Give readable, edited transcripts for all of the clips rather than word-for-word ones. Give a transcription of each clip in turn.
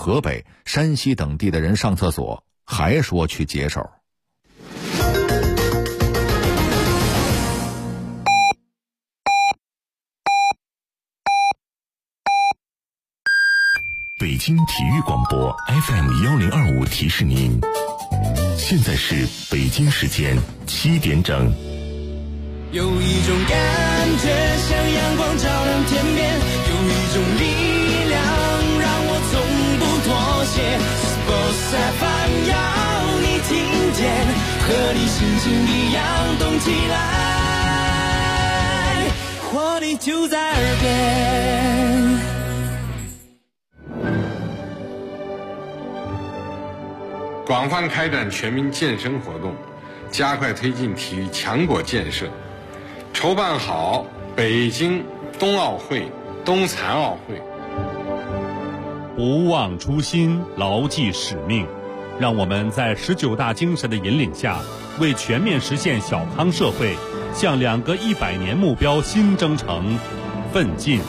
河北、山西等地的人上厕所，还说去解手。 北京体育广播 FM1025 提示您，现在是北京时间7点整。 有一种感觉像阳光照亮天边，有一种力量让我从不妥协。Sports FM 要你听见，和你心情一样动起来，活力就在耳边。 广泛开展全民健身活动，加快推进体育强国建设，筹办好北京冬奥会、冬残奥会。 不忘初心，牢记使命，让我们在19大精神的引领下，为全面实现小康社会，向2个100年目标新征程奋进。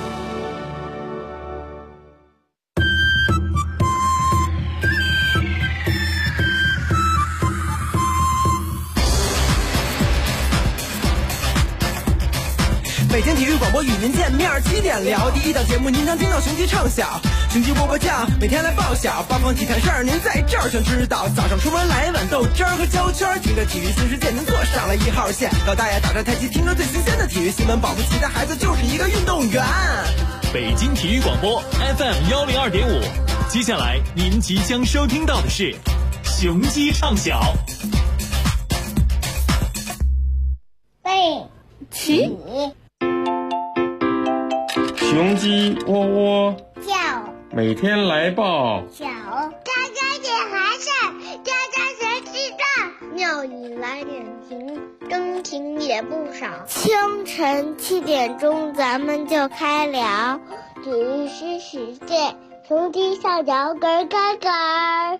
北京体育广播与您见面，7点聊第一档节目，您将听到雄鸡唱晓，雄鸡波波酱，每天来报晓，八方体坛事儿您在这儿全知道。早上出门来碗豆汁儿和焦圈，听着体育新世界，您坐上了1号线。老大爷打着太极，听着最新鲜的体育新闻，保不齐的孩子就是一个运动员。 北京体育广播 FM102.5，接下来您即将收听到的是雄鸡唱晓。 背起。 雄鸡窝窝叫， 每天来报小，家家点寒碜，家家学记账，庙里来点情，真情也不少。清晨7点钟，咱们就开聊，体育新世界，雄鸡上脚咯咯咯。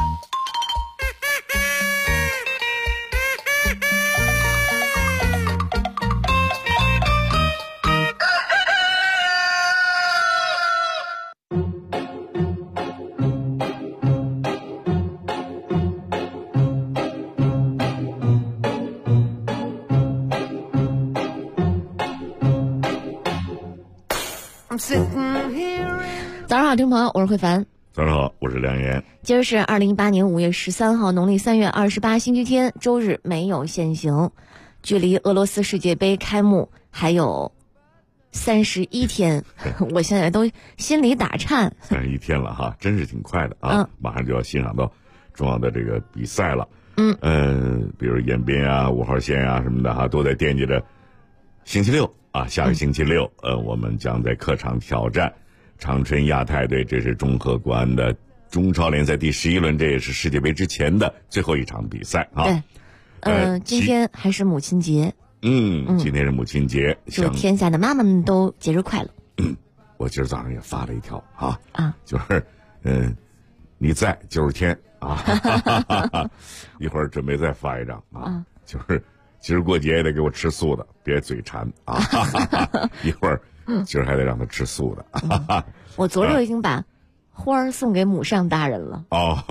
早上好，听众朋友，我是慧凡。 早上好，我是梁岩。 今儿是2018年5月13号，农历3月28，星期天，周日，没有限行。距离俄罗斯世界杯开幕还有31天，我现在都心里打颤。 31天了哈，真是挺快的啊！马上就要欣赏到重要的这个比赛了。比如延边啊、5号线啊什么的哈，都在惦记着星期六啊，下个星期六，我们将在客场挑战长春亚泰队，这是中赫国安的中超联赛第11轮，这也是世界杯之前的最后一场比赛啊。 对，今天还是母亲节。 今天是母亲节， 祝天下的妈妈们都节日快乐。 我今儿早上也发了一条就是你在就是天啊，一会儿准备再发一张啊，就是今儿过节也得给我吃素的，别嘴馋啊，一会儿今儿还得让他吃素的。 我昨儿已经把花儿送给母上大人了。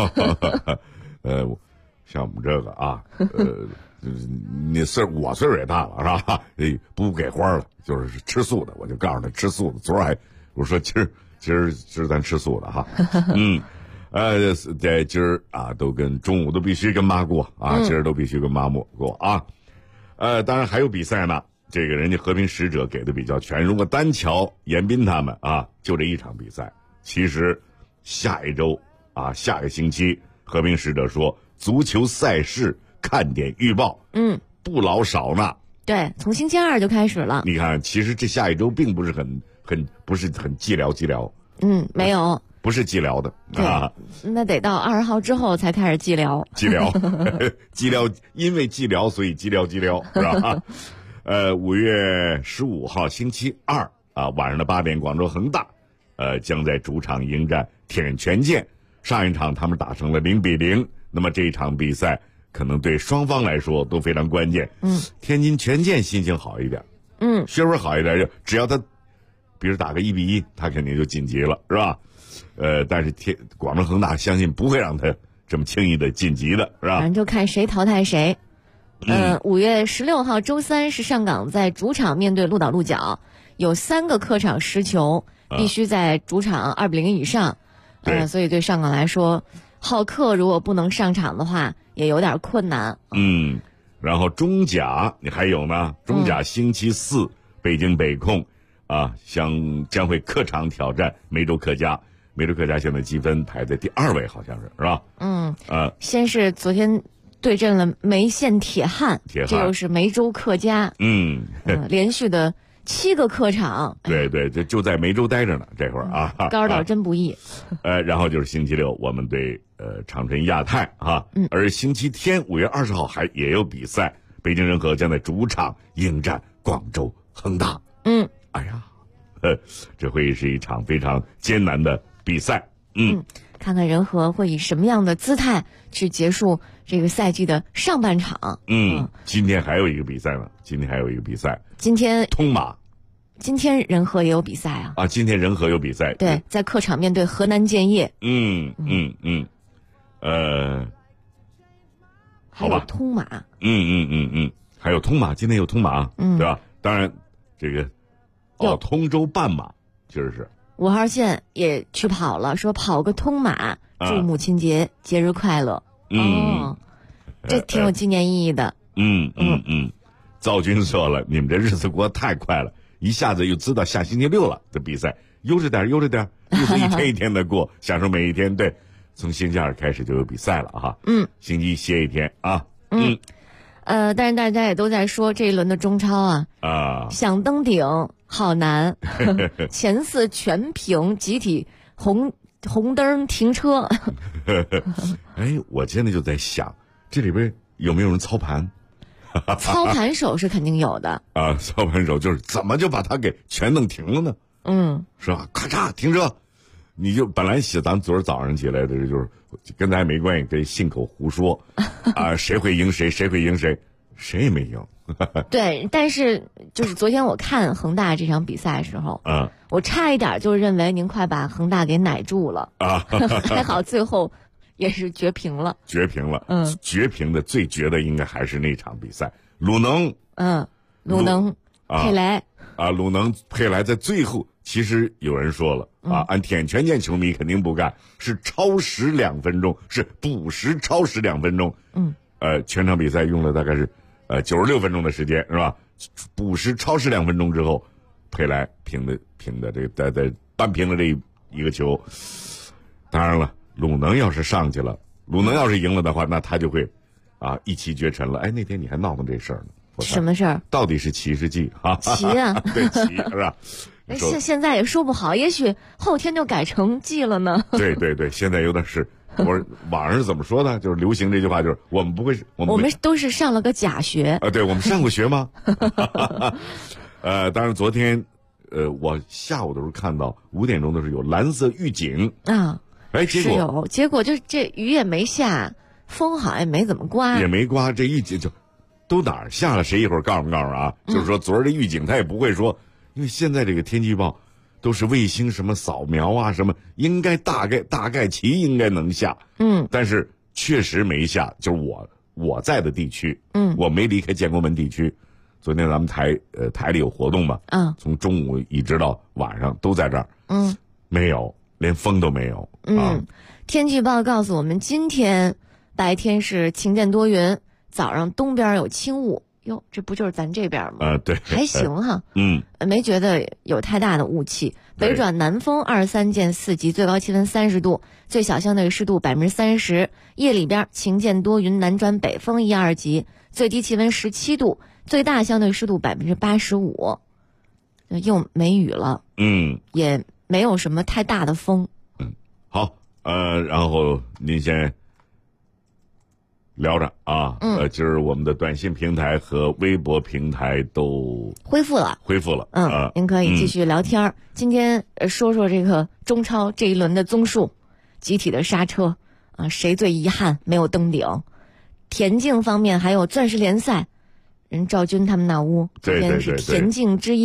像我们这个啊，我岁数也大了是吧？不给花了，就是吃素的，我就告诉他吃素的。昨儿还我说今儿咱吃素的哈。在今儿啊，都跟中午都必须跟妈过啊，今儿都必须跟妈过啊。当然还有比赛呢，这个人家和平使者给的比较全。如果单瞧严彬他们啊，就这一场比赛。其实下一周啊，下个星期和平使者说足球赛事看点预报，不老少呢。 对，从星期2就开始了。 你看，其实这下一周并不是很寂寥， 没有。 不是寂寥的啊， 那得到20号之后才开始寂寥， 因为寂寥所以寂寥是吧？5月15号星期2啊，晚上的8点，广州恒大将在主场迎战天津权健。上一场他们打成了0-0，那么这一场比赛可能对双方来说都非常关键。天津权健心情好一点，学分好一点，只要他比如打个1-1，他肯定就晋级了，是吧？ 但是广州恒大相信不会让他这么轻易的晋级的，是吧？ 反正就看谁淘汰谁。5月16号周三是上港在主场面对鹿岛鹿角，有3个客场失球，必须在主场2-0以上。所以对上港来说，浩克如果不能上场的话，也有点困难。 然后中甲你还有呢，中甲星期4北京北控将会客场挑战梅州客家。梅州客家现在积分排在第2位，好像是吧？ 先是昨天对阵了梅县铁汉，这又是梅州客家。连续的7个客场。 对，就在梅州待着呢，这会儿啊。 高岛真不易。 然后就是星期6我们对长春亚泰而星期天5月20号也有比赛，北京人和将在主场迎战广州恒大。哎呀，这会是一场非常艰难的比赛。 看看人和会以什么样的姿态去结束这个赛季的上半场。 今天还有一个比赛呢，今天通马。 今天人和也有比赛啊！ 今天人和有比赛， 对，在客场面对河南建业。 好吧， 通马。 还有通马，今天有通马，对吧？当然，这个通州半马今儿是 5号线也去跑了，说跑个通马，祝母亲节节日快乐。这挺有纪念意义的。 赵军说了，你们这日子过得太快了，一下子又知道下星期6了的比赛，悠着点，日子一天一天的过，享受每一天。对，从星期2开始就有比赛了哈。星期1歇一天啊。 但是大家也都在说这一轮的中超想登顶好难，前4全平，集体红灯停车。 我现在就在想，这里边有没有人操盘？ 操盘手是肯定有的操盘手就是怎么就把它给全弄停了呢？是吧？咔嚓停车，你就本来咱昨儿早上起来的就是跟咱没关系，跟信口胡说谁会赢谁，谁会赢谁，谁也没赢。 对，但是就是昨天我看恒大这场比赛的时候，我差一点就认为您快把恒大给奶住了还好最后也是绝平了。绝平的最绝的应该还是那场比赛，鲁能佩莱鲁能佩莱在最后，其实有人说了按铁拳健球迷肯定不干，是超时2分钟，是补时超时2分钟。全场比赛用了大概是96分钟的时间，是吧？补时超时2分钟之后，佩莱平的这个在扳平了这一个球。当然了，鲁能要是上去了，鲁能要是赢了的话，那他就会一骑绝尘了。那天你还闹腾这事儿呢？ 什么事儿？ 到底是骑是骑骑啊对，骑是吧？ 现在也说不好，也许后天就改成记了呢。 对，现在有点是。网上是怎么说的？就是流行这句话，就是我们不会， 我们都是上了个假学对，我们上过学吗？当然昨天我下午的时候看到5点钟的时候有蓝色预警结果就是这雨也没下，风好像也没怎么刮， 这预警就都哪儿下了，谁一会儿告诉就是说昨儿的预警他也不会说，因为现在这个天气预报都是卫星什么扫描什么，应该大概其应该能下，但是确实没下，就是我在的地区，我没离开建国门地区。昨天咱们台里有活动嘛，从中午一直到晚上都在这儿，没有，连风都没有。 天气预报告诉我们，今天白天是晴间多云，早上东边有轻雾。哟，这不就是咱这边吗？ 对， 还行哈。没觉得有太大的雾气。北转南风23见4级，最高气温30度，最小相对湿度30%。夜里边晴间多云，南转北风1、2级，最低气温17度，最大相对湿度85%。又没雨了，也没有什么太大的风。 好，然后您先聊着今儿我们的短信平台和微博平台都恢复了。 您可以继续聊天。今天说说这个中超这一轮的综述，集体的刹车谁最遗憾没有登顶？田径方面还有钻石联赛，人赵军他们那屋今天是田径之夜，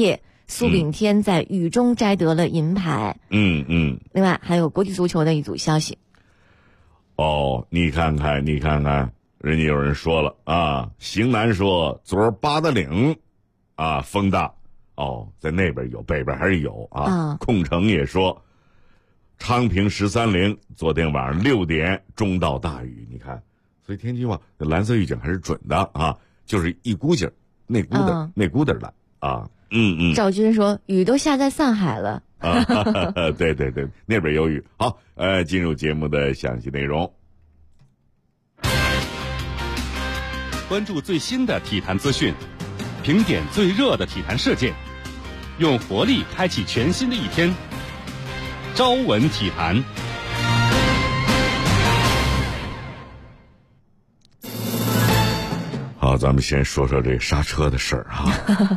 苏炳添在雨中摘得了银牌。另外还有国际足球的一组消息。 你看看，人家有人说了啊，邢南说昨儿八达岭啊风大，在那边有，北边还是有啊。控城也说昌平13.0昨天晚上6点中到大雨，你看，所以天气预报蓝色预警还是准的啊，就是一股劲儿，那股子来啊。 赵军说雨都下在上海了。 对，那边有雨。好，进入节目的详细内容， 关注最新的体坛资讯，评点最热的体坛事件，用活力开启全新的一天。朝闻体坛。 好，咱们先说说这刹车的事儿哈。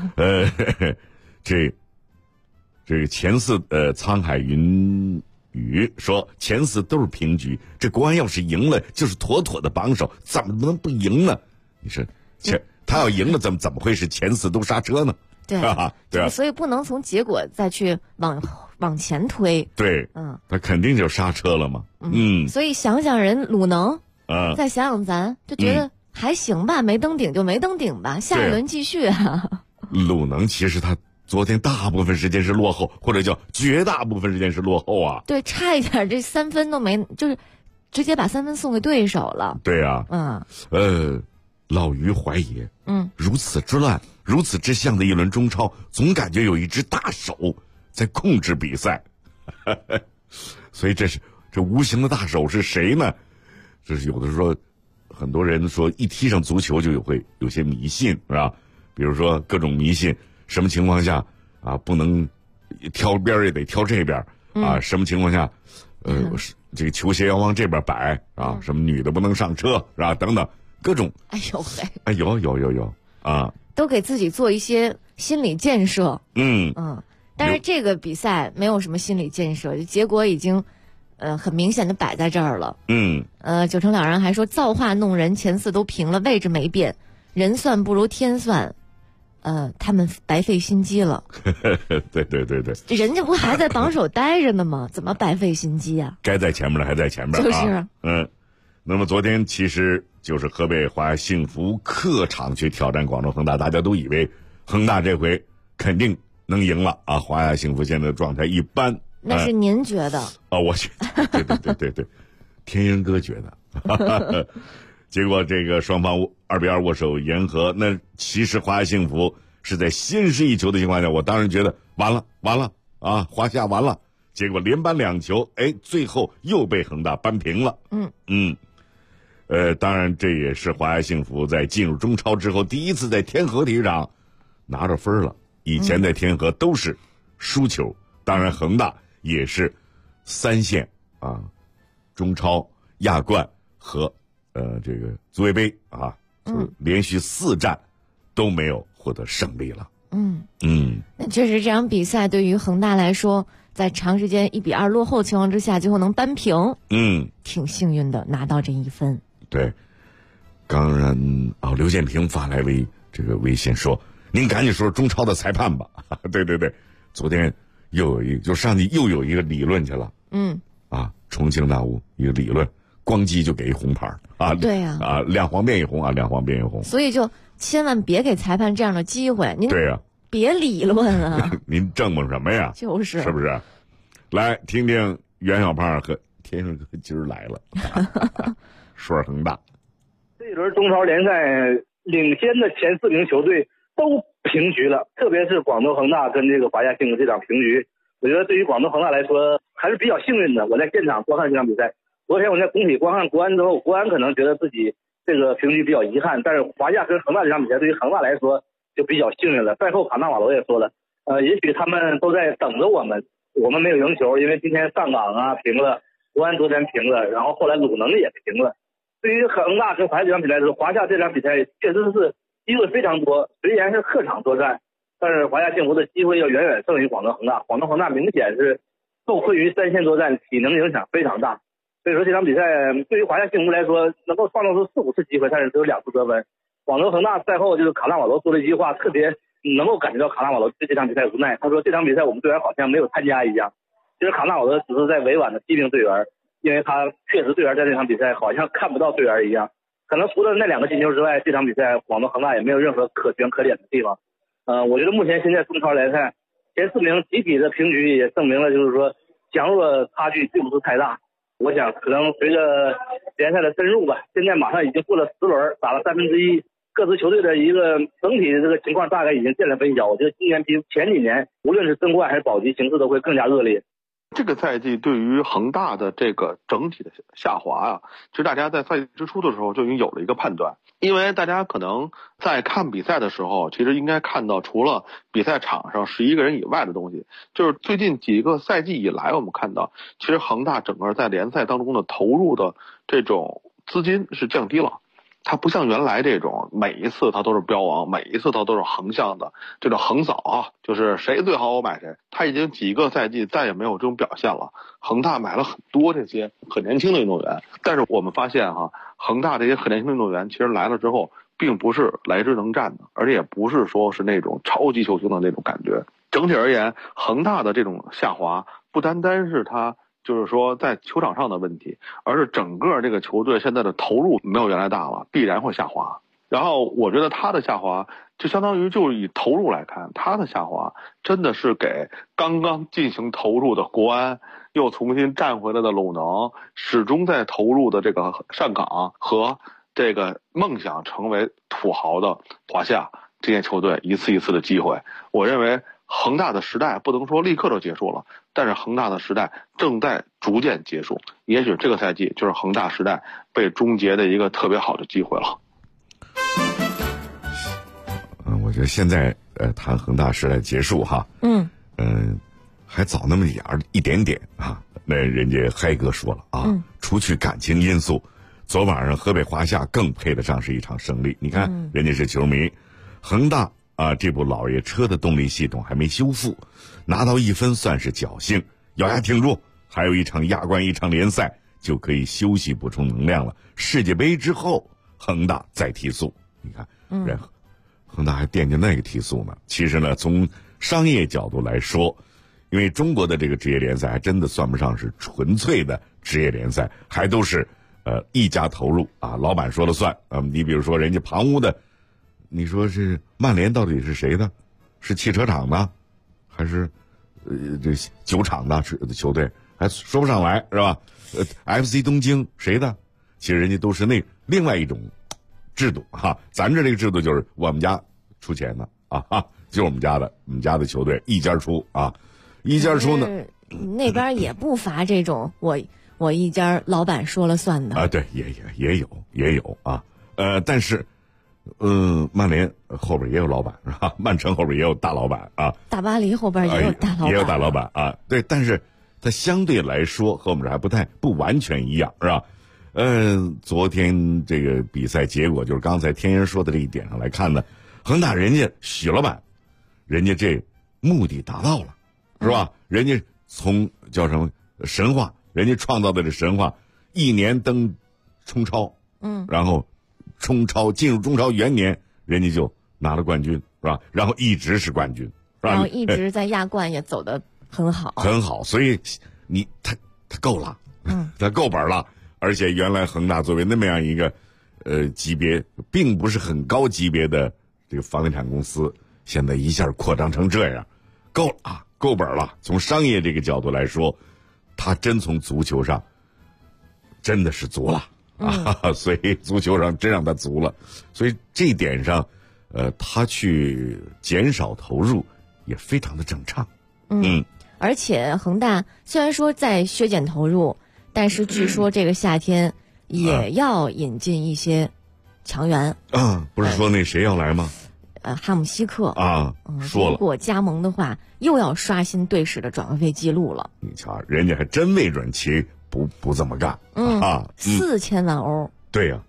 这个前4沧海云雨说前4都是平局，这国安要是赢了就是妥妥的榜首，怎么能不赢呢？你说他要赢了怎么会是前4都刹车呢？ 对啊，所以不能从结果再去往前推。 对，他肯定就刹车了嘛。 所以想想人鲁能，再想想咱，就觉得还行吧，没登顶就没登顶吧，下一轮继续啊。 鲁能其实他昨天大部分时间是落后，或者叫绝大部分时间是落后啊。 对，差一点这3分都没，就是直接把3分送给对手了。 对啊，老于怀疑，如此之烂，如此之像的一轮中超，总感觉有一只大手在控制比赛。所以这无形的大手是谁呢？这是有的时候很多人说一踢上足球就会有些迷信，是吧？比如说各种迷信，什么情况下啊不能挑边也得挑这边啊？什么情况下，这个球鞋要往这边摆啊？什么女的不能上车是吧？等等各种。有啊， 都给自己做一些心理建设。但是这个比赛没有什么心理建设，结果已经很明显的摆在这儿了。九成两人还说造化弄人，前4都平了，位置没变，人算不如天算。他们白费心机了。 对， 人家不还在榜首待着呢吗？怎么白费心机啊？ 该在前面的还在前面。 就是。 那么昨天其实就是河北华夏幸福客场去挑战广州恒大，大家都以为恒大这回肯定能赢了啊。华夏幸福现在的状态一般。 那是您觉得？ 我觉得，对，天人哥觉得。结果这个双方2-2握手言和，那其实华夏幸福是在先失一球的情况下，我当然觉得完了啊，华夏完了。结果连扳2球，最后又被恒大扳平了。当然这也是华夏幸福在进入中超之后第一次在天河体育场拿着分了，以前在天河都是输球。当然恒大也是3线啊，中超、亚冠和这个足协杯啊，就是连续4战都没有获得胜利了。 那确实这场比赛对于恒大来说，在长时间1-2落后情况之下，最后能扳平，挺幸运的，拿到这1分。 对，当然刘建平发来微信说：“您赶紧说中超的裁判吧。”对，昨天上去又有一个理论去了。重庆大雾一个理论，咣叽就给一红牌啊！ 对呀， 两黄变一红啊，两黄变一红。 所以就千万别给裁判这样的机会。您对呀， 别理论啊！ 您正蒙什么呀？ 是不是？来听听袁小胖和天顺哥今儿来了。说恒大， 这一轮中超联赛领先的前4名球队都平局了，特别是广州恒大跟这个华夏幸福这场平局，我觉得对于广州恒大来说还是比较幸运的。我在现场观看这场比赛，昨天我在工体观看国安之后，国安可能觉得自己这个平局比较遗憾，但是华夏跟恒大这场比赛对于恒大来说就比较幸运了。赛后卡纳瓦罗也说了，也许他们都在等着我们没有赢球，因为今天上港平了，国安昨天平了，然后后来鲁能也平了。对于恒大跟华夏这场比赛来说，华夏这场比赛确实是机会非常多，虽然是客场作战，但是华夏幸福的机会要远远胜于广州恒大。广州恒大明显是受困于3线作战，体能影响非常大。所以说这场比赛对于华夏幸福来说，能够创造出4-5次机会，但是只有2次得分。广州恒大赛后就是卡纳瓦罗说了一句话特别能够感觉到卡纳瓦罗对这场比赛无奈。他说这场比赛我们队员好像没有参加一样。其实卡纳瓦罗只是在委婉的批评队员，因为他确实队员在这场比赛好像看不到队员一样。可能除了那2个进球之外，这场比赛广东恒大也没有任何可圈可点的地方。我觉得目前现在中超联赛前4名集体的平局也证明了，就是说强弱的差距并不是太大。我想可能随着联赛的深入吧，现在马上已经过了10轮，打了1/3，各支球队的一个整体的这个情况大概已经见了分晓。我觉得今年比前几年无论是争冠还是保级形势都会更加恶劣。 这个赛季对于恒大的这个整体的下滑啊，其实大家在赛季之初的时候就已经有了一个判断，因为大家可能在看比赛的时候，其实应该看到除了比赛场上11个人以外的东西，就是最近几个赛季以来，我们看到其实恒大整个在联赛当中的投入的这种资金是降低了。它不像原来这种每一次它都是标王，每一次它都是横向的这种横扫啊，就是谁最好我买谁。它已经几个赛季再也没有这种表现了。恒大买了很多这些很年轻的运动员，但是我们发现恒大这些很年轻的运动员其实来了之后并不是来之能战的，而且也不是说是那种超级球星的那种感觉。整体而言，恒大的这种下滑不单单是他就是说在球场上的问题，而是整个这个球队现在的投入没有原来大了，必然会下滑。然后我觉得他的下滑就相当于就以投入来看，他的下滑真的是给刚刚进行投入的国安又重新站回来的鲁能，始终在投入的这个上港和这个梦想成为土豪的华夏这些球队一次一次的机会。我认为恒大的时代不能说立刻就结束了，但是恒大的时代正在逐渐结束，也许这个赛季就是恒大时代被终结的一个特别好的机会了。 我觉得现在谈恒大时代结束还早那么一点点啊。那人家嗨哥说了除去感情因素，昨晚上河北华夏更配得上是一场胜利。你看人家是球迷，恒大这部老爷车的动力系统还没修复，拿到1分算是侥幸，咬牙挺住，还有一场亚冠一场联赛就可以休息补充能量了。世界杯之后恒大再提速，你看恒大还惦记那个提速呢。其实呢，从商业角度来说，因为中国的这个职业联赛还真的算不上是纯粹的职业联赛，还都是一家投入老板说了算。你比如说人家旁屋的，你说是曼联到底是谁的？是汽车厂的，还是这酒厂的球队？还说不上来，是吧？FC 东京谁的？其实人家都是另外一种制度咱这个制度就是我们家出钱的就是我们家的球队一家出一家出呢。 那边也不乏这种我一家老板说了算的对，也有但是曼联后边也有老板是吧？曼城后边也有大老板大巴黎后边也有大老板也有大老板对，但是它相对来说和我们这还不完全一样，是吧？昨天这个比赛结果就是刚才天爷说的这一点上来看呢，恒大人家许老板，人家这目的达到了，是吧？人家从叫什么神话，人家创造的这神话，1年登冲超，然后冲超进入中超元年，人家就拿了冠军，是吧？然后一直是冠军，是吧？ 然后一直在亚冠也走得很好， 很好，所以他够了，他够本了。而且原来恒大作为那么样一个级别并不是很高级别的这个房地产公司，现在一下扩张成这样，够了够本了。从商业这个角度来说，他真从足球上真的是足了所以足球上真让他足了，所以这一点上他去减少投入也非常的正常。 而且恒大虽然说在削减投入，但是据说这个夏天也要引进一些强援不是说那谁要来吗？ 哈姆西克说了， 如果加盟的话又要刷新队史的转会费记录了。 你瞧人家还真没准其不这么干 4000万欧。 对呀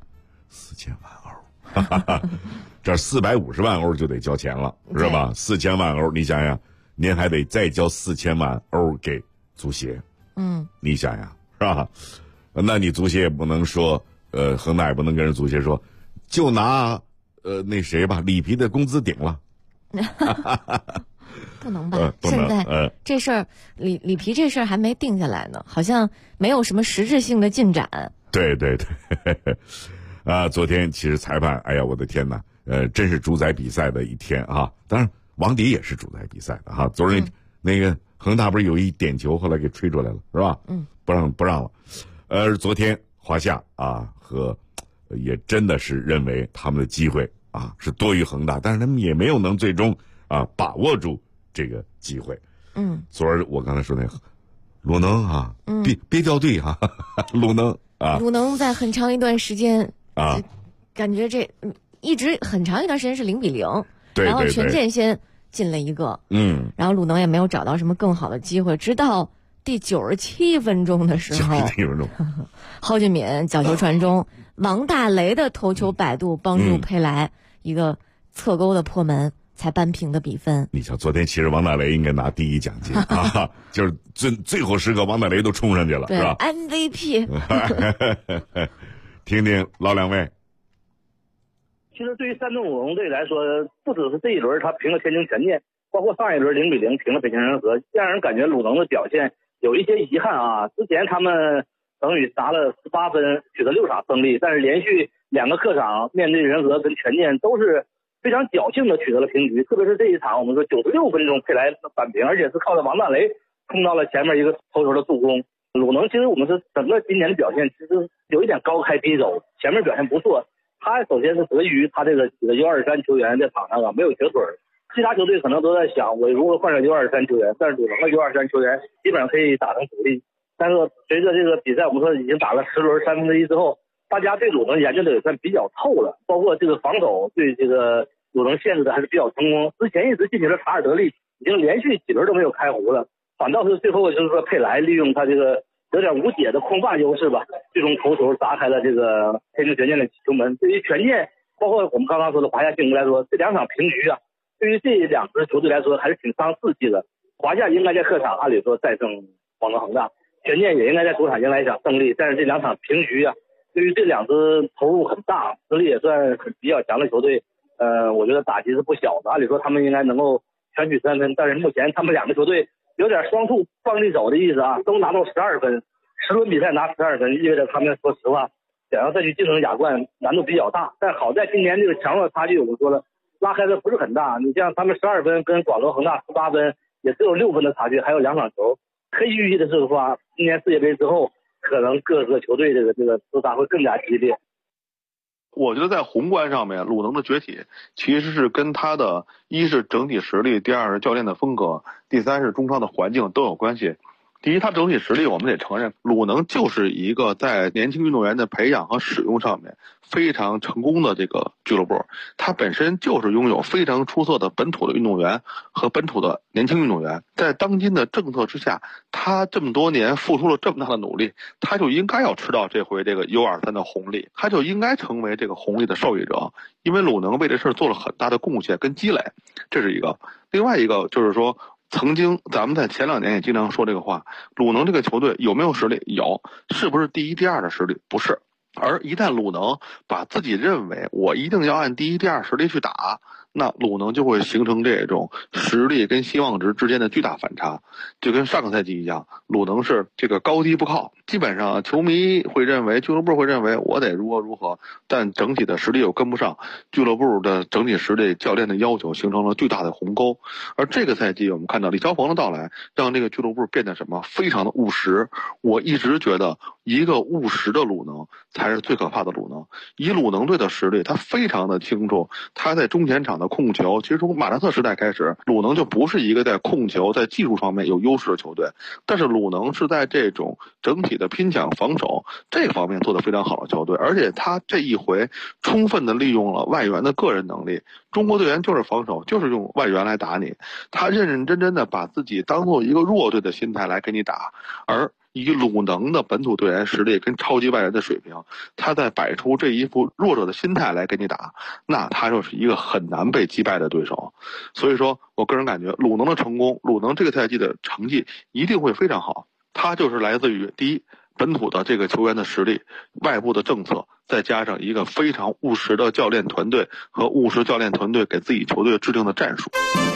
4000万欧这450万欧就得交钱了，是吧？4000万欧你想想，您还得再交4000万欧给足协，你想想是吧？那你足协也不能说恒大也不能跟人足协说就拿那谁吧里皮的工资顶了， 不能吧？现在这事儿，里皮这事儿还没定下来呢，好像没有什么实质性的进展。 对，昨天其实裁判，哎呀，我的天哪，真是主宰比赛的一天啊！当然，王迪也是主宰比赛的哈。昨日那个恒大不是有一点球，后来给吹出来了，是吧？不让了。昨天华夏也真的是认为他们的机会是多于恒大，但是他们也没有能最终把握住这个机会。昨儿我刚才说那个鲁能别掉队鲁能在很长一段时间感觉这一直很长一段时间是0-0，然后权健先进了一个，然后鲁能也没有找到什么更好的机会，直到第97分钟的时候，蒿俊闵角球传中，王大雷的头球摆渡帮助佩莱一个侧勾的破门，才扳平的比分。 你瞧，昨天其实王大雷应该拿第1奖金就是最后时刻王大雷都冲上去了，是吧 ？MVP 听听老两位。 其实对于山东鲁能队来说，不只是这一轮他平了天津权健，包括上一轮0-0平了北京人和，让人感觉鲁能的表现有一些遗憾之前他们等于拿了18分，取得6场胜利，但是连续2个客场面对人和跟权健都是非常侥幸的取得了平局，特别是这一场我们说96分钟佩莱扳平，而且是靠着王大雷冲到了前面一个头球的助攻。鲁能其实我们是整个今年的表现其实有一点高开低走，前面表现不错，他首先是得益于他这个几个U23球员在场上没有血水，其他球队可能都在想我如何换上 U23 球员，但是鲁能的 U23 球员基本上可以打成主力。但是随着这个比赛我们说已经打了10轮1/3，之后，大家对鲁能研究的也算比较透了，包括这个防守对这个鲁能限制的还是比较成功。之前一直进行了查尔德利，已经连续几轮都没有开胡了，反倒是最后就是说佩莱利用他这个有点无解的空霸优势吧，最终头球砸开了这个天津权健的球门。对于权健，包括我们刚刚说的华夏幸福来说，这2场平局对于这2支球队来说还是挺伤士气的。华夏应该在客场按理说战胜广东恒大，权健也应该在主场迎来一场胜利，但是这2场平局对于这2支投入很大，实力也算比较强的球队，我觉得打击是不小的。按理说他们应该能够全取3分，但是目前他们2个球队有点双兔傍地走的意思都拿到12分，10轮比赛拿12分，意味着他们说实话想要再去竞争亚冠难度比较大。但好在今年这个强弱差距我们说了拉开的不是很大，你像他们12分跟广州恒大18分也只有6分的差距，还有2场球。可以预计的是说今年世界杯之后可能各个球队这个厮杀会更加激烈。 我觉得在宏观上面，鲁能的崛起其实是跟他的一是整体实力，第二是教练的风格，第三是中超的环境都有关系。第一，他整体实力我们得承认，鲁能就是一个在年轻运动员的培养和使用上面非常成功的这个俱乐部。他本身就是拥有非常出色的本土的运动员和本土的年轻运动员，在当今的政策之下，他这么多年付出了这么大的努力，他就应该要吃到这回这个 U23 的红利，他就应该成为这个红利的受益者，因为鲁能为这事做了很大的贡献跟积累，这是一个。另外一个就是说，曾经咱们在前2年也经常说这个话，鲁能这个球队有没有实力？有，是不是第1、第2的实力？不是。而一旦鲁能把自己认为我一定要按第1、第2实力去打，那鲁能就会形成这种实力跟希望值之间的巨大反差，就跟上个赛季一样，鲁能是这个高低不靠，基本上球迷会认为，俱乐部会认为我得如何如何，但整体的实力又跟不上，俱乐部的整体实力、教练的要求形成了巨大的鸿沟。而这个赛季我们看到李霄鹏的到来，让这个俱乐部变得什么？非常的务实。我一直觉得一个务实的鲁能才是最可怕的鲁能。以鲁能队的实力，他非常的清楚，他在中前场的控球，其实从马扎特时代开始，鲁能就不是一个在控球在技术方面有优势的球队，但是鲁能是在这种整体的拼抢防守这个方面做得非常好的球队，而且他这一回充分的利用了外援的个人能力。中国队员就是防守，就是用外援来打你，他认认真真的把自己当做一个弱队的心态来给你打，而以鲁能的本土队员实力跟超级外援的水平，他在摆出这一副弱者的心态来给你打，那他就是一个很难被击败的对手。所以说我个人感觉鲁能的成功，鲁能这个赛季的成绩一定会非常好，他就是来自于第一， 本土的这个球员的实力、外部的政策，再加上一个非常务实的教练团队和务实教练团队给自己球队制定的战术。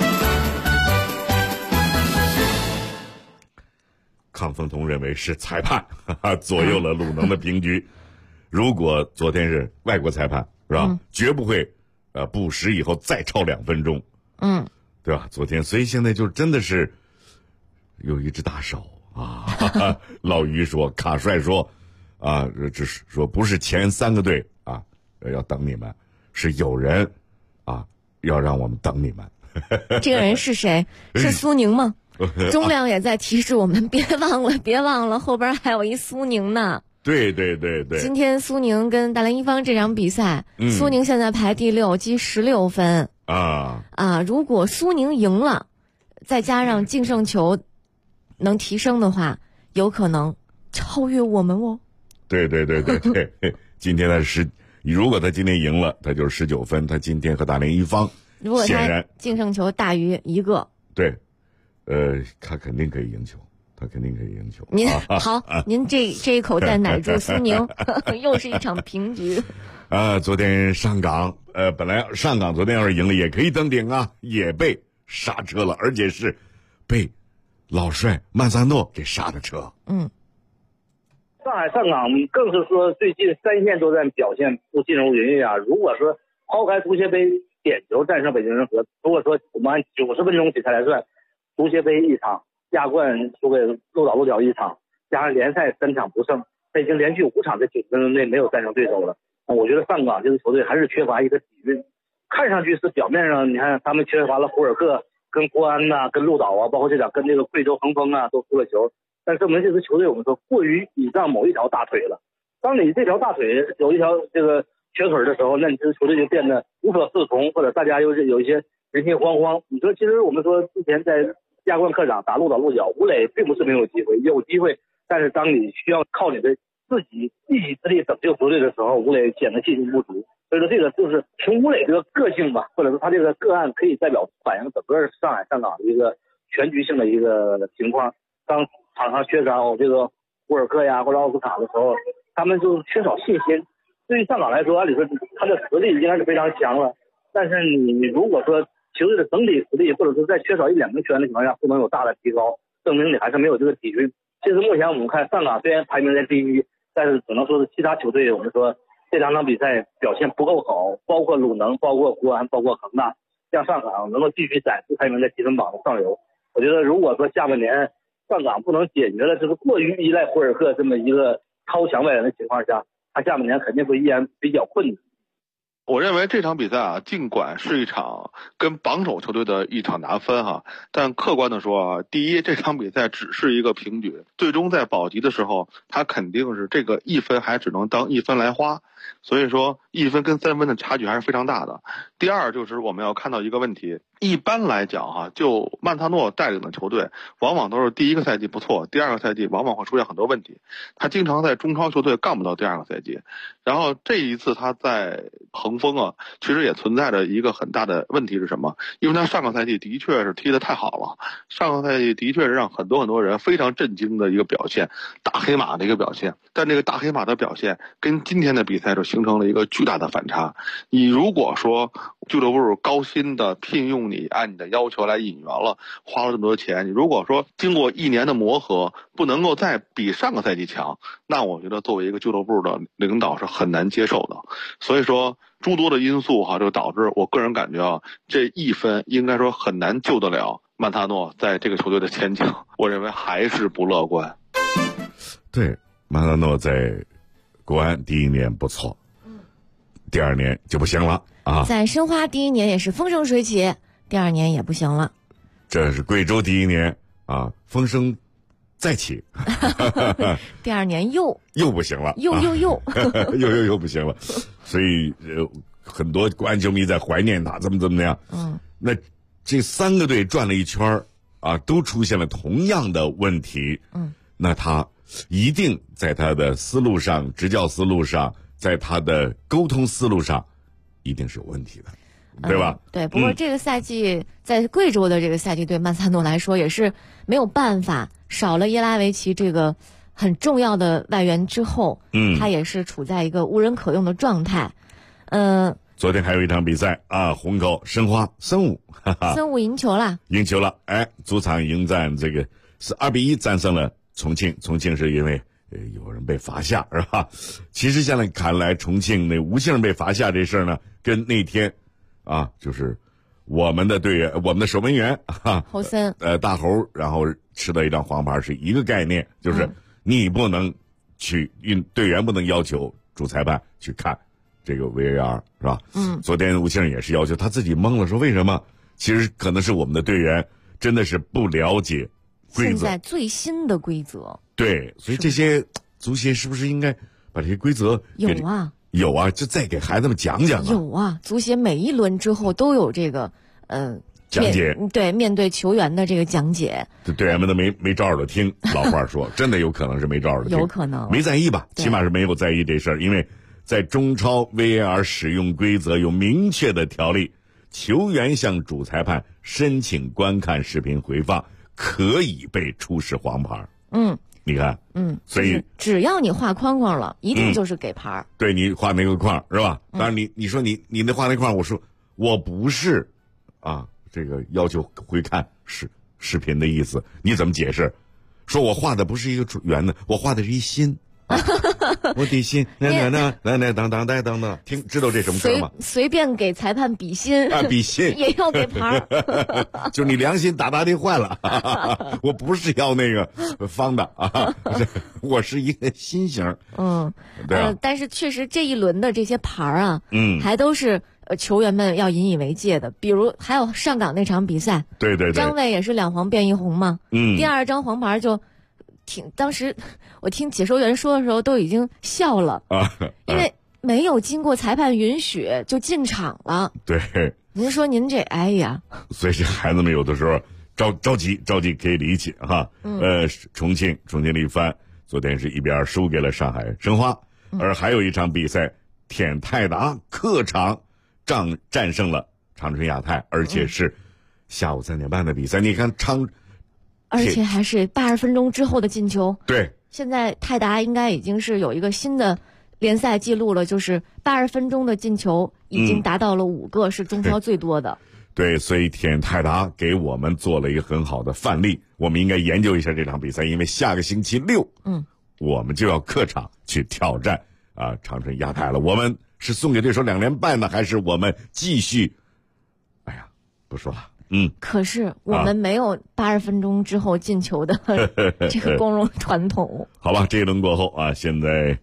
康峰同认为是裁判左右了鲁能的平局。如果昨天是外国裁判，是吧？绝不会补时以后再超2分钟。对吧？昨天，所以现在就真的是有一只大手啊！老于说，卡帅说，只是说不是前3个队啊要等你们，是有人啊要让我们等你们。 这个人是谁？是苏宁吗？钟亮也在提示我们，别忘了，后边还有一苏宁呢。 对。 今天苏宁跟大连一方这场比赛，苏宁现在排第6，积16分。如果苏宁赢了，再加上净胜球能提升的话，有可能超越我们哦。 对。今天如果他今天赢了，他就是19分。他今天和大连一方， 如果他净胜球大于1个， 对，他肯定可以赢球。 您好，您这一口再奶住苏宁，又是一场平局。 昨天上港，本来上港昨天要是赢了也可以登顶啊，也被刹车了，而且是被老帅曼萨诺给刹的车。 上海上港更是说最近3线作战表现不尽如人意啊。如果说抛开足协杯点球战胜北京人和，如果说我们按90分钟比赛来算，足协杯1场，亚冠输给鹿岛鹿角1场，加上联赛3场不胜，他已经连续5场在90分钟内没有战胜对手了。我觉得上港这支球队还是缺乏一个底蕴，看上去是表面上你看他们缺乏了胡尔克跟国安跟鹿岛包括这场跟这个贵州恒丰都输了球，但证明这支球队我们说过于倚仗某一条大腿了。当你这条大腿有一条这个瘸腿的时候，那你这支球队就变得无所适从，或者大家又是有一些人心惶惶。你说其实我们说之前在亚冠客场打鹿岛鹿角，吴磊并不是没有机会，有机会，但是当你需要靠你的自己一己之力拯救球队的时候，吴磊显得信心不足。所以说这个就是从吴磊这个个性吧，或者说他这个个案可以代表反映整个上海上港的一个全局性的一个情况。当场上缺少这个胡尔克或者奥斯卡的时候，他们就缺少信心。对于上港来说，按理说他的实力应该是非常强了，但是你如果说球队的整体实力或者说在缺少1-2名球员的情况下不能有大的提高，证明你还是没有这个底蕴。其实目前我们看上港虽然排名在第1，但是只能说是其他球队我们说这2场比赛表现不够好，包括鲁能，包括国安，包括恒大，让上港能够继续展示排名在积分榜的上游。我觉得如果说下半年上港不能解决了这个过于依赖胡尔克这么一个超强外援的情况下，他下半年肯定会依然比较困难。 我认为这场比赛尽管是一场跟榜首球队的一场拿分但客观的说第一，这场比赛只是一个平局，最终在保级的时候，他肯定是这个1分还只能当1分来花，所以说1分跟3分的差距还是非常大的。第二就是我们要看到一个问题，一般来讲就曼萨诺带领的球队，往往都是第1个赛季不错，第2个赛季往往会出现很多问题，他经常在中超球队干不到第2个赛季。然后这一次他在恒丰其实也存在着一个很大的问题是什么？因为他上个赛季的确是踢得太好了，上个赛季的确是让很多人非常震惊的一个表现，大黑马的一个表现。但这个大黑马的表现跟今天的比赛就形成了一个巨大的反差。你如果说俱乐部高薪的聘用你，按你的要求来引援了，花了这么多钱，你如果说经过1年的磨合不能够再比上个赛季强，那我觉得作为一个俱乐部的领导是很难接受的。所以说诸多的因素就导致我个人感觉这1分应该说很难救得了曼萨诺在这个球队的前景，我认为还是不乐观。 对，曼萨诺在国安第1年不错，第2年就不行了在申花第1年也是风生水起，第2年也不行了。 这是贵州第1年风生再起第2年又不行了， 又又不行了。所以很多国安球迷在怀念他怎么样。那这3个队转了一圈都出现了同样的问题。那他一定在他的思路上，执教思路上，在他的沟通思路上一定是有问题的，对吧？ 对，不过这个赛季在贵州的这个赛季对曼萨诺来说也是没有办法，少了耶拉维奇这个很重要的外援之后，他也是处在一个无人可用的状态。 昨天还有一场比赛啊，虹口申花3-5， 3-5赢球了， 主场迎战这个是2-1战胜了重庆。重庆是因为有人被罚下是吧？其实现在看来，重庆那吴姓被罚下这事儿呢，跟那天啊，就是我们的队员，我们的守门员侯森大猴，然后吃到一张黄牌是一个概念，就是你不能去队员不能要求主裁判去看这个 VAR 是吧？昨天吴姓也是要求，他自己懵了，说为什么？其实可能是我们的队员真的是不了解规则， 现在最新的规则。 对，所以这些足协是不是应该把这些规则有啊，就再给孩子们讲讲啊。 有啊，足协每一轮之后都有这个讲解， 对，面对球员的这个讲解， 队员们都没照着的听。老话说，真的有可能是没照着的听， 有可能没在意吧，起码是没有在意这事儿，因为在中超 VAR 使用规则有明确的条例，球员向主裁判申请观看视频回放，可以被出示黄牌。你看，所以只要你画框框了，一定就是给牌。 对，你画那个框是吧？当然你说你那画那框，我说我不是啊，这个要求回看视频的意思，你怎么解释？说我画的不是一个圆的，我画的是一心。我的心，来等，听知道这什么歌吗？ 随便给裁判比心啊，比心也要给牌就你良心大大的坏了。我不是要那个方的啊，我是一个心形。对啊。 但是确实这一轮的这些牌啊，还都是球员们要引以为戒的。比如还有上港那场比赛， 对， 张卫也是2黄变1红嘛。第2张黄牌就。当时我听解说员说的时候都已经笑了因为没有经过裁判允许就进场了。 对， 您说您这哎呀， 所以这孩子们有的时候着急可以理解哈。重庆力帆昨天是1-2输给了上海申花，而还有一场比赛，田泰达客场战胜了长春亚泰，而且是下午3点半的比赛。你看而且还是80分钟之后的进球。 对， 现在泰达应该已经是有一个新的联赛记录了，就是80分钟的进球已经达到了5个，是中超最多的。 对，所以田泰达给我们做了一个很好的范例，我们应该研究一下这场比赛，因为下个星期6，我们就要客场去挑战长春亚泰了。我们是送给对手2连败呢，还是我们继续？哎呀，不说了。 可是我们没有80分钟之后进球的这个光荣传统。 好吧，这一轮过后啊，现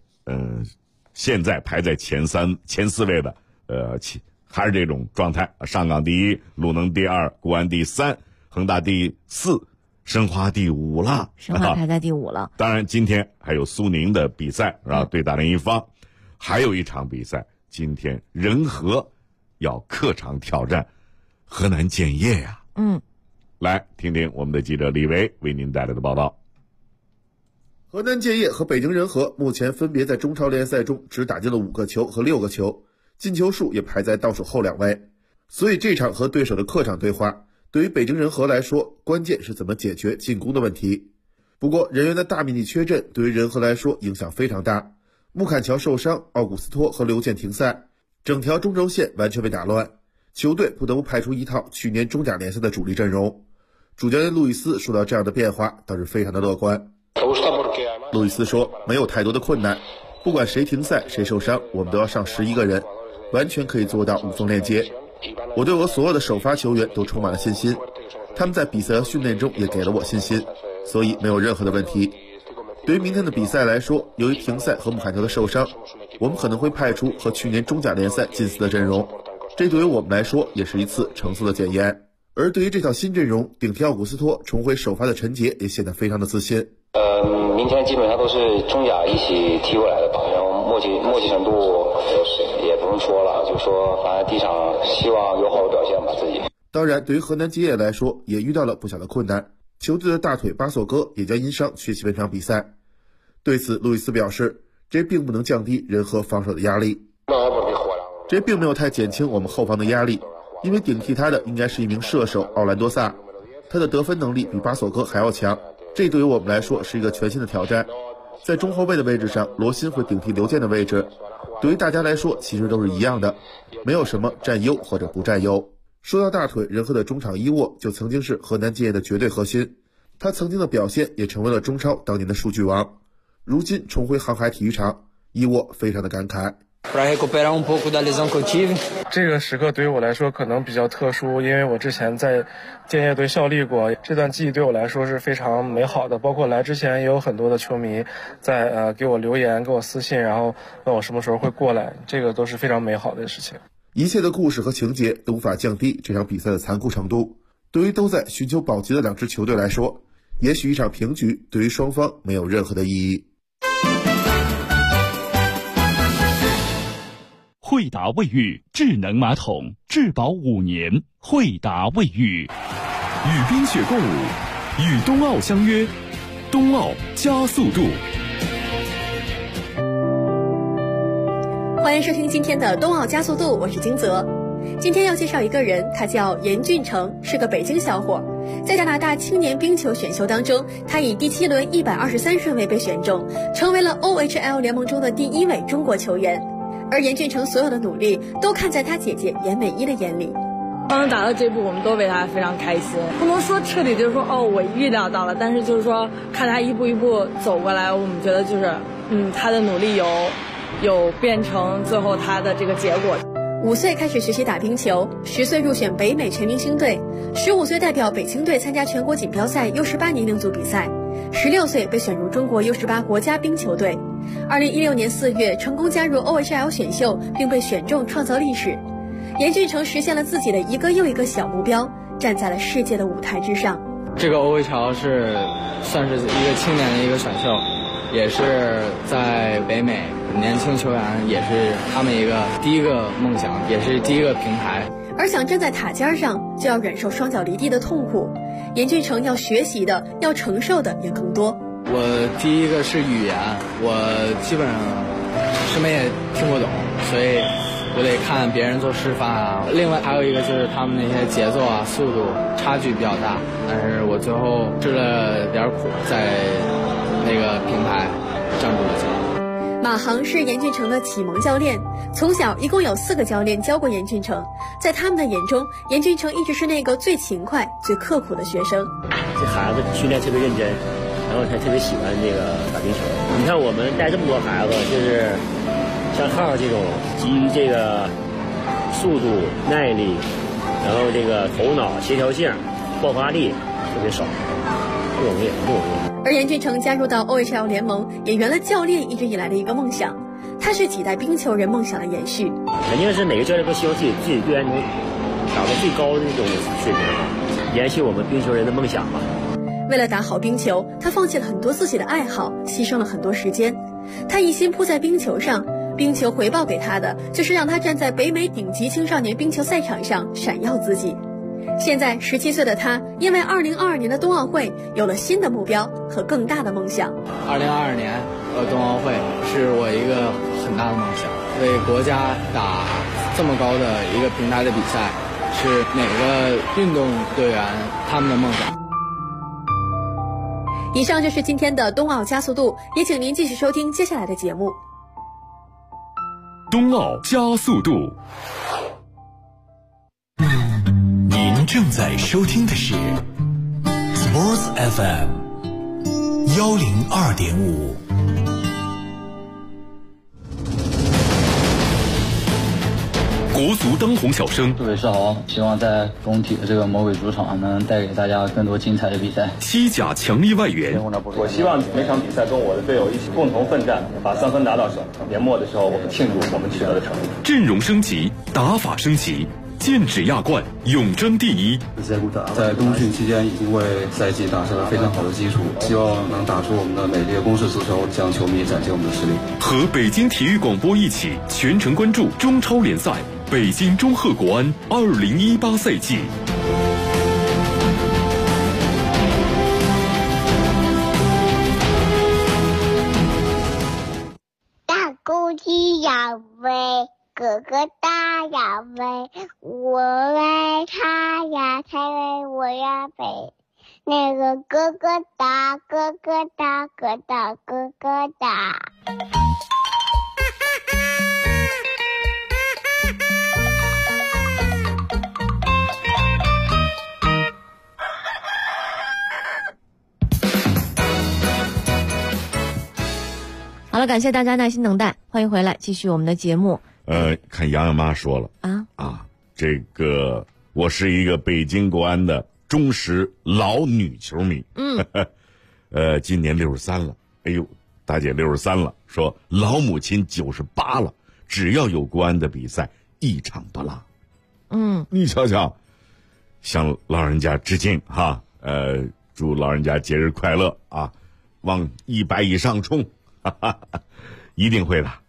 在排在前4位的还是这种状态，上港第1，鲁能第2，国安第3，恒大第4，申花第5了。 申花排在第5了。 当然今天还有苏宁的比赛对打另一方，还有一场比赛，今天仁和要客场挑战河南建业呀。来听听我们的记者李维为您带来的报道。 河南建业和北京人和目前分别在中超联赛中只打进了5个球和6个球，进球数也排在倒数后2位。所以这场和对手的客场对话，对于北京人和来说，关键是怎么解决进攻的问题。不过人员的大面积缺阵对于人和来说影响非常大，穆坎乔受伤，奥古斯托和刘健停赛，整条中轴线完全被打乱，球队不得不派出一套去年中甲联赛的主力阵容。主教练路易斯说到这样的变化倒是非常的乐观。路易斯说，没有太多的困难，不管谁停赛谁受伤，我们都要上11个人，完全可以做到无缝链接。我对我所有的首发球员都充满了信心，他们在比赛和训练中也给了我信心，所以没有任何的问题。对于明天的比赛来说，由于停赛和穆坎乔的受伤，我们可能会派出和去年中甲联赛近似的阵容，这对于我们来说也是一次成色的检验。而对于这套新阵容，顶替奥古斯托重回首发的陈杰也显得非常的自信。 明天基本上都是中甲一起踢过来的吧，然后默契程度也不用说了，就说反正第一场希望有好的表现吧自己。 当然，对于河南建业来说，也遇到了不小的困难，球队的大腿巴索戈也将因伤缺席本场比赛。对此，路易斯表示，这并不能降低人和防守的压力，这并没有太减轻我们后防的压力，因为顶替他的应该是一名射手奥兰多萨，他的得分能力比巴索戈还要强，这对于我们来说是一个全新的挑战。 在中后卫的位置上，罗新会顶替刘健的位置。对于大家来说，其实都是一样的，没有什么占优或者不占优。说到大腿，仁和的中场伊沃就曾经是河南建业的绝对核心，他曾经的表现也成为了中超当年的数据王。如今重回航海体育场，伊沃非常的感慨。 这个时刻对于我来说可能比较特殊，因为我之前在建业队效力过，这段记忆对我来说是非常美好的。包括来之前也有很多的球迷在给我留言，给我私信，然后问我什么时候会过来，这个都是非常美好的事情。 一切的故事和情节都无法降低这场比赛的残酷程度。对于都在寻求保级的两支球队来说，也许一场平局对于双方没有任何的意义。 惠达卫浴智能马桶，质保5年。惠达卫浴， 与冰雪共舞，与冬奥相约，冬奥加速度。 欢迎收听今天的冬奥加速度，我是金泽。今天要介绍一个人，他叫严俊成，是个北京小伙。在加拿大青年冰球选秀当中，他以第7轮123顺位被选中，成为了 OHL 联盟中的第1位中国球员。而严俊成所有的努力都看在他姐姐严美一的眼里。 刚刚达到这步，我们都为他非常开心。不能说彻底就是说我预料到了，但是就是说看他一步一步走过来，我们觉得就是他的努力有变成最后他的这个结果。 5岁开始学习打冰球，10岁入选北美全明星队，15岁代表北青队参加全国锦标赛 U18 年龄组比赛，16岁被选入中国 U18 国家冰球队。2016年4月成功加入 OHL 选秀，并被选中创造历史。严俊成实现了自己的一个又一个小目标，站在了世界的舞台之上。 这个 OHL 是算是一个青年的一个选秀，也是在北美年轻球员也是他们一个第一个梦想，也是第一个平台。 而想站在塔尖上，就要忍受双脚离地的痛苦。严俊成要学习的，要承受的也更多。 我第一个是语言，我基本上什么也听不懂，所以我得看别人做示范啊。另外还有一个就是他们那些节奏啊、速度差距比较大，但是我最后吃了点苦，在那个平台站住了脚。 马航是严俊成的启蒙教练，从小一共有4个教练教过严俊成，在他们的眼中，严俊成一直是那个最勤快、最刻苦的学生。 这孩子训练特别认真，然后他特别喜欢这个打冰球。你看我们带这么多孩子，就是像浩这种基于这个速度、耐力，然后这个头脑协调性、爆发力特别少，不容易，不容易。 而严俊成加入到 OHL 联盟，也圆了教练一直以来的一个梦想，他是几代冰球人梦想的延续。 肯定是每个教练都希望自己队员能打到最高的那种水平，延续我们冰球人的梦想嘛。 为了打好冰球，他放弃了很多自己的爱好，牺牲了很多时间。他一心扑在冰球上，冰球回报给他的就是让他站在北美顶级青少年冰球赛场上闪耀自己。现在17岁的他，因为2022年的冬奥会有了新的目标和更大的梦想。 2022年冬奥会是我一个很大的梦想，为国家打这么高的一个平台的比赛，是每个运动队员他们的梦想。 以上就是今天的冬奥加速度，也请您继续收听接下来的节目。 冬奥加速度。 您正在收听的是 Sports FM 102.5。 国足当红小生， 杜伟是豪，希望在工体的这个魔鬼主场能带给大家更多精彩的比赛。 西甲强力外援， 我希望每场比赛跟我的队友一起共同奋战，把3分拿到手。年末的时候，我们庆祝我们取得的成绩。 阵容升级，打法升级，剑指亚冠，永争第一。 在冬训期间已经为赛季打下了非常好的基础，希望能打出我们的美丽的攻势足球，向球迷展现我们的实力。 和北京体育广播一起全程关注中超联赛北京中赫国安2018赛季。 大公鸡要飞，哥哥大呀飞，我为他呀，才为我呀飞。 那个咯咯哒，咯咯哒，咯哒咯咯哒。 好了，感谢大家耐心等待，欢迎回来继续我们的节目。 看洋洋妈说了这个我是一个北京国安的忠实老女球迷，今年63了，哎呦，大姐63了，说老母亲98了，只要有国安的比赛一场不落。你瞧瞧，向老人家致敬哈，祝老人家节日快乐啊，往100以上冲，一定会的。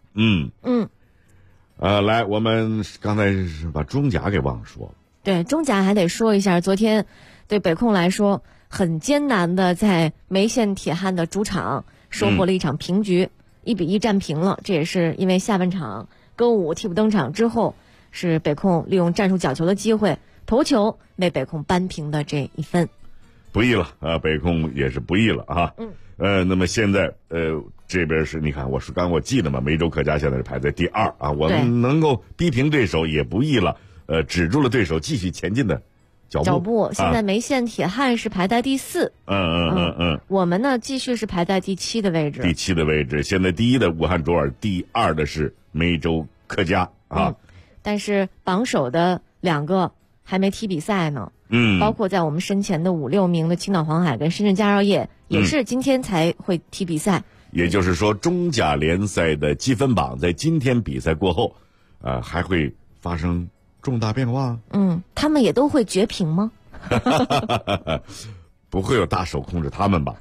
来，我们刚才是把中甲给忘了说了。 对，中甲还得说一下，昨天对北控来说很艰难的在梅县铁汉的主场收获了一场平局，1-1战平了。这也是因为下半场歌舞替补登场之后，是北控利用战术角球的机会头球为北控扳平的这1分。 不易了啊，北控也是不易了啊。那么现在这边是你看，我记得嘛，梅州客家现在是排在第2啊，我们能够逼平对手也不易了，止住了对手继续前进的脚步。 现在梅县铁汉是排在第4。我们呢继续是排在第7的位置。 第7的位置，现在第1的武汉卓尔，第2的是梅州客家啊。 但是榜首的2个还没踢比赛呢。包括在我们身前的5、6名的青岛黄海跟深圳佳兆业，也是今天才会踢比赛。 也就是说，中甲联赛的积分榜在今天比赛过后，还会发生重大变化。 他们也都会绝平吗？ 不会有大手控制他们吧？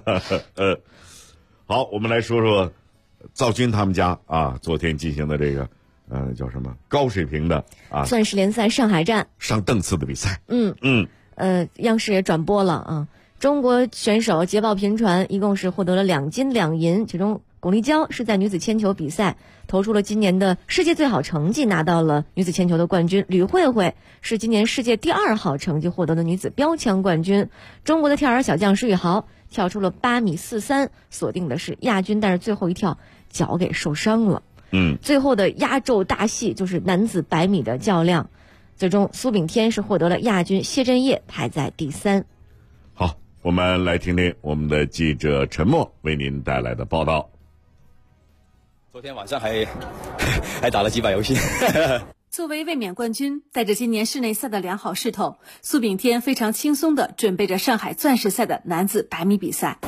好，我们来说说赵军他们家啊，昨天进行的这个叫什么高水平的钻石联赛上海站上档次的比赛。 央视也转播了啊。中国选手捷报频传，一共是获得了2金2银，其中巩立姣是在女子铅球比赛投出了今年的世界最好成绩，拿到了女子铅球的冠军。吕慧慧是今年世界第2好成绩获得的女子标枪冠军。中国的跳远小将石宇豪跳出了8.43米，锁定的是亚军，但是最后一跳脚给受伤了。最后的压轴大戏就是男子100米的较量，最终苏炳添是获得了亚军，谢震业排在第3。 好，我们来听听我们的记者陈默为您带来的报道。 昨天晚上还打了几把游戏。 作为卫冕冠军，带着今年室内赛的良好势头，苏炳添非常轻松地准备着上海钻石赛的男子100米比赛。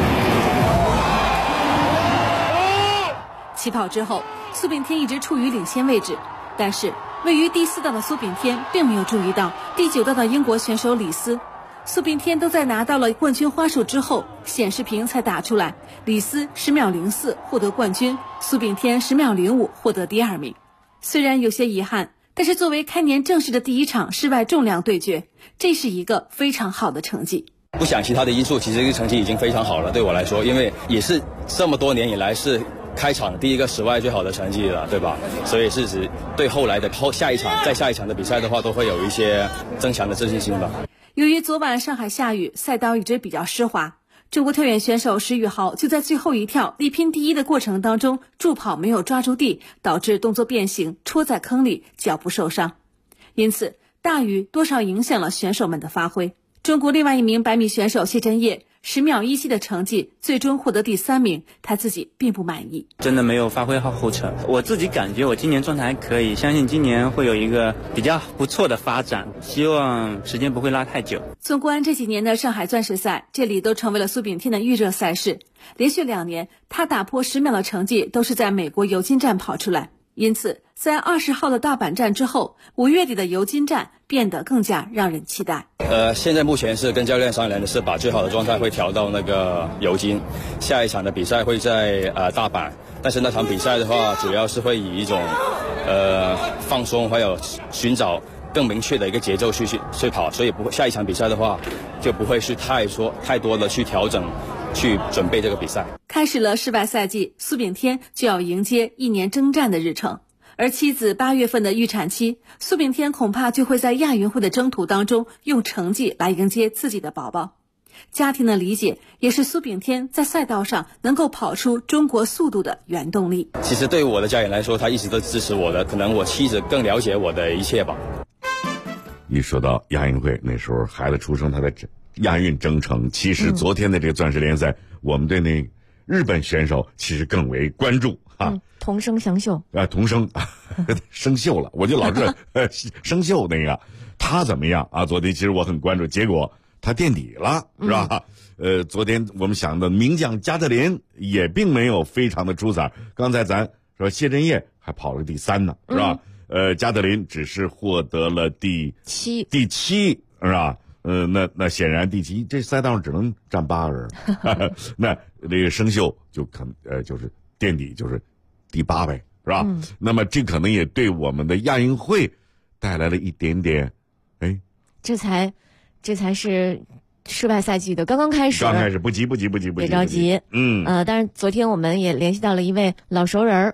起跑之后，苏炳添一直处于领先位置，但是位于第4道的苏炳添并没有注意到第9道的英国选手李斯。苏炳添都在拿到了冠军花束之后，显示屏才打出来，李斯10秒04获得冠军，苏炳添10秒05获得第2名。虽然有些遗憾，但是作为开年正式的第1场室外重量对决，这是一个非常好的成绩。 不想其他的因素，其实这个成绩已经非常好了，对我来说，因为也是这么多年以来是开场第一个室外最好的成绩了，对吧？所以是指对后来的下一场再下一场的比赛的话，都会有一些增强的自信心吧。 由于昨晚上海下雨，赛道一直比较湿滑，中国跳远选手石宇豪就在最后一跳力拼第1的过程当中助跑没有抓住地，导致动作变形，戳在坑里，脚部受伤。因此大雨多少影响了选手们的发挥。中国另外一名100米选手谢震业10秒17的成绩，最终获得第3名，他自己并不满意。 真的没有发挥好后程，我自己感觉我今年状态还可以，相信今年会有一个比较不错的发展，希望时间不会拉太久。 纵观这几年的上海钻石赛，这里都成为了苏炳添的预热赛事，连续2年他打破10秒的成绩都是在美国尤金站跑出来。因此在20号的大阪站之后，5月底的尤金站变得更加让人期待。 现在目前是跟教练商量的是把最好的状态会调到那个尤金，下一场的比赛会在大阪，但是那场比赛的话主要是会以一种放松还有寻找更明确的一个节奏去跑，所以不会下一场比赛的话就不会是太多的去调整去准备这个比赛。 开始了室外赛季，苏炳添就要迎接1年征战的日程，而妻子8月份的预产期，苏炳添恐怕就会在亚运会的征途当中用成绩来迎接自己的宝宝。 家庭的理解也是苏炳添在赛道上能够跑出中国速度的原动力。 其实对于我的家人来说，他一直都支持我的，可能我妻子更了解我的一切吧。 一说到亚运会，那时候孩子出生，他在亚运征程。其实昨天的这个钻石联赛，我们对那日本选手其实更为关注啊。 童生翔秀童生生锈了，我就老是生锈那个他怎么样啊？昨天其实我很关注，结果他垫底了，是吧？昨天我们想的名将加特林也并没有非常的出彩。刚才咱说谢震业还跑了第3呢，是吧？加特林只是获得了第七，是吧？那显然第7，这赛道上只能站8个人，那这个生锈就就是垫底，就是第8位，是吧？那么这可能也对我们的亚运会带来了一点点， 这才是室外赛季的刚刚开始， 不急， 别着急。但是昨天我们也联系到了一位老熟人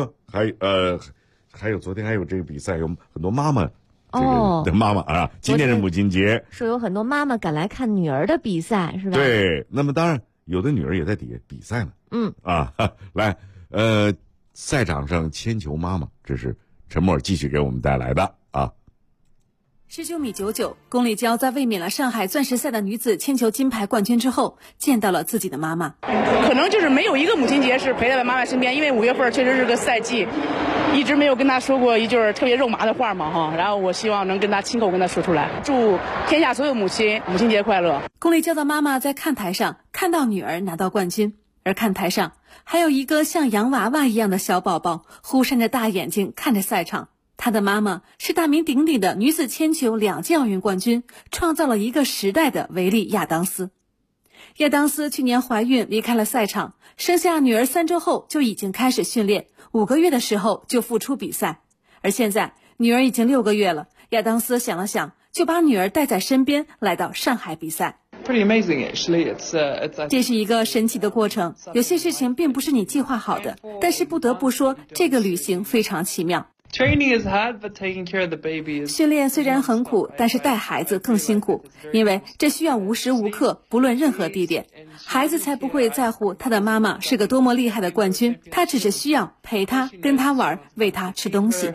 还有昨天还有这个比赛，有很多妈妈，这个的妈妈啊，今天是母亲节， 说有很多妈妈赶来看女儿的比赛，是吧？ 对，那么当然有的女儿也在底下比赛呢。来，赛场上铅球妈妈，这是陈默继续给我们带来的啊。 19.99米，龚丽娇在卫冕了上海钻石赛的女子铅球金牌冠军之后，见到了自己的妈妈。 可能就是没有一个母亲节是陪在妈妈身边，因为5月份确实是个赛季，一直没有跟她说过一句特别肉麻的话嘛哈。然后我希望能跟她亲口跟她说出来，祝天下所有母亲母亲节快乐。 龚丽娇的妈妈在看台上看到女儿拿到冠军，而看台上还有一个像洋娃娃一样的小宝宝，忽闪着大眼睛看着赛场。她的妈妈是大名鼎鼎的女子铅球2届奥运冠军，创造了一个时代的维利亚当斯。亚当斯去年怀孕离开了赛场，生下女儿3周后就已经开始训练，5个月的时候就复出比赛。而现在女儿已经6个月了，亚当斯想了想，就把女儿带在身边来到上海比赛。 Pretty amazing, actually. It's 这是一个神奇的过程，有些事情并不是你计划好的，但是不得不说，这个旅行非常奇妙。 Training is hard, but taking care of the baby is... 训练虽然很苦，但是带孩子更辛苦，因为这需要无时无刻，不论任何地点，孩子才不会在乎他的妈妈是个多么厉害的冠军，他只是需要陪他、跟他玩、喂他吃东西。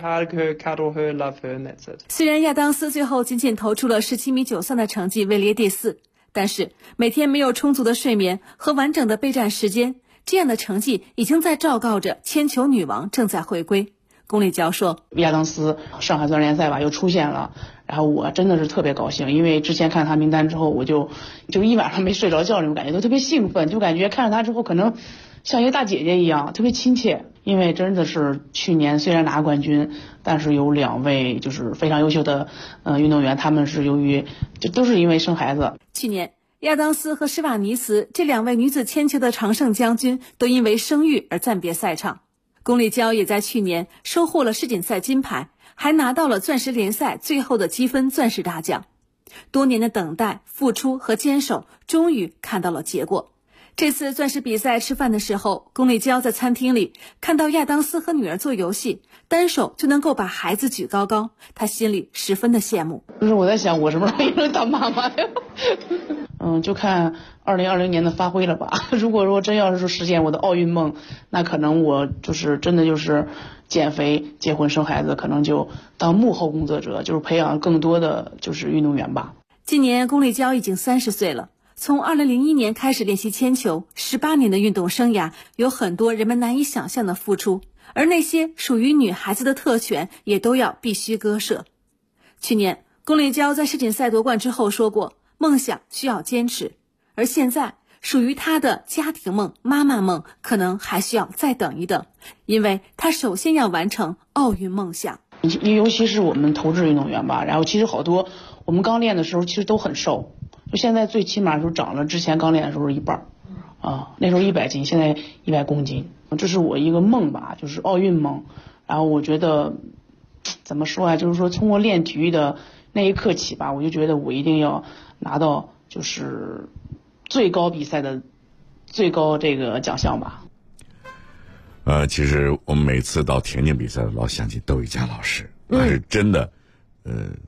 虽然亚当斯最后仅仅投出了17.93米的成绩，位列第4，但是每天没有充足的睡眠和完整的备战时间，这样的成绩已经在昭告着铅球女王正在回归。龚丽娇说， 亚当斯上海钻石联赛吧又出现了，然后我真的是特别高兴，因为之前看他名单之后，我就一晚上没睡着觉，那种感觉都特别兴奋，就感觉看着他之后可能像一个大姐姐一样，特别亲切。因为真的是去年虽然拿冠军，但是有2位就是非常优秀的运动员，他们是由于就都是因为生孩子。 去年亚当斯和施瓦尼茨这2位女子铅球的常胜将军都因为生育而暂别赛场。龚丽娇也在去年收获了世锦赛金牌，还拿到了钻石联赛最后的积分钻石大奖。多年的等待、付出和坚守，终于看到了结果。这次钻石比赛吃饭的时候，龚丽娇在餐厅里看到亚当斯和女儿做游戏，单手就能够把孩子举高高，她心里十分的羡慕。 就是我在想，我什么时候也能当妈妈呀？就看2020年的发挥了吧。如果说真要是实现我的奥运梦，那可能我就是真的就是减肥、结婚、生孩子，可能就当幕后工作者，就是培养更多的就是运动员吧。 今年龚丽娇已经30岁了，从2001年开始练习铅球，18年的运动生涯，有很多人们难以想象的付出，而那些属于女孩子的特权也都要必须割舍。去年龚丽娇在世锦赛夺冠之后说过，梦想需要坚持，而现在属于她的家庭梦、妈妈梦可能还需要再等一等，因为她首先要完成奥运梦想。 尤其是我们投掷运动员吧，然后其实好多我们刚练的时候其实都很瘦，就现在最起码就长了之前刚练的时候一半啊，那时候100斤，现在100公斤，这是我一个梦吧，就是奥运梦。然后我觉得怎么说啊，就是说从我练体育的那一刻起吧，我就觉得我一定要拿到就是最高比赛的最高这个奖项吧。 其实我们每次到田径比赛老想起窦一佳老师，那是真的，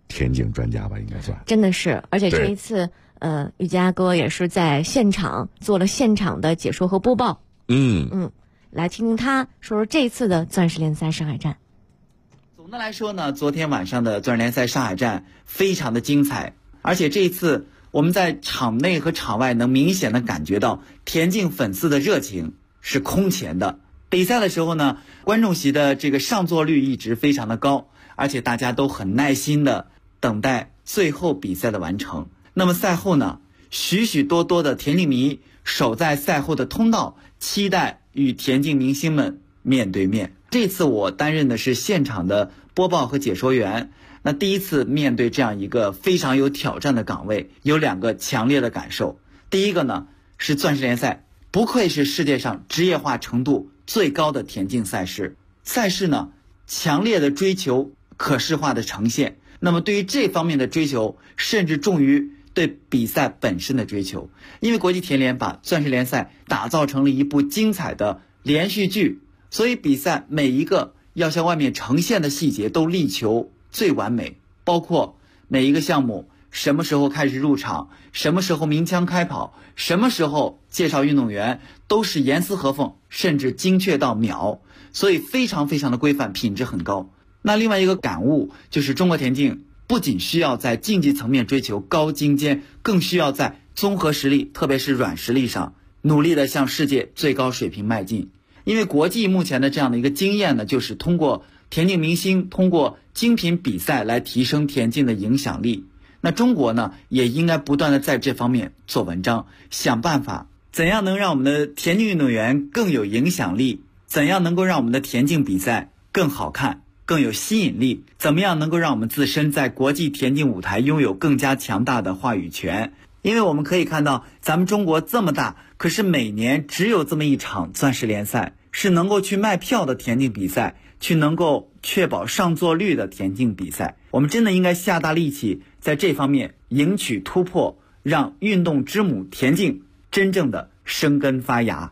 田径专家吧，应该算。 真的是，而且这一次，瑜伽哥也是在现场做了现场的解说和播报。来听听他说说这次的钻石联赛上海站。 总的来说呢，昨天晚上的钻石联赛上海站非常的精彩，而且这一次我们在场内和场外能明显的感觉到田径粉丝的热情是空前的。比赛的时候呢，观众席的这个上座率一直非常的高，而且大家都很耐心的等待最后比赛的完成。那么赛后呢，许许多多的田径迷守在赛后的通道，期待与田径明星们面对面。这次我担任的是现场的播报和解说员，那第一次面对这样一个非常有挑战的岗位，有2个强烈的感受。第一个呢，是钻石联赛不愧是世界上职业化程度最高的田径赛事，赛事呢强烈的追求可视化的呈现，那么对于这方面的追求甚至重于对比赛本身的追求。因为国际田联把钻石联赛打造成了一部精彩的连续剧，所以比赛每一个要向外面呈现的细节都力求最完美，包括每一个项目什么时候开始入场，什么时候鸣枪开跑，什么时候介绍运动员，都是严丝合缝，甚至精确到秒，所以非常非常的规范，品质很高。那另外一个感悟就是中国田径不仅需要在竞技层面追求高精尖，更需要在综合实力，特别是软实力上努力的向世界最高水平迈进。因为国际目前的这样的一个经验呢，就是通过田径明星，通过精品比赛来提升田径的影响力。那中国呢，也应该不断的在这方面做文章，想办法怎样能让我们的田径运动员更有影响力，怎样能够让我们的田径比赛更好看，更有吸引力，怎么样能够让我们自身在国际田径舞台拥有更加强大的话语权。因为我们可以看到咱们中国这么大，可是每年只有这么一场钻石联赛，是能够去卖票的田径比赛，去能够确保上座率的田径比赛。我们真的应该下大力气在这方面赢取突破，让运动之母田径真正的生根发芽。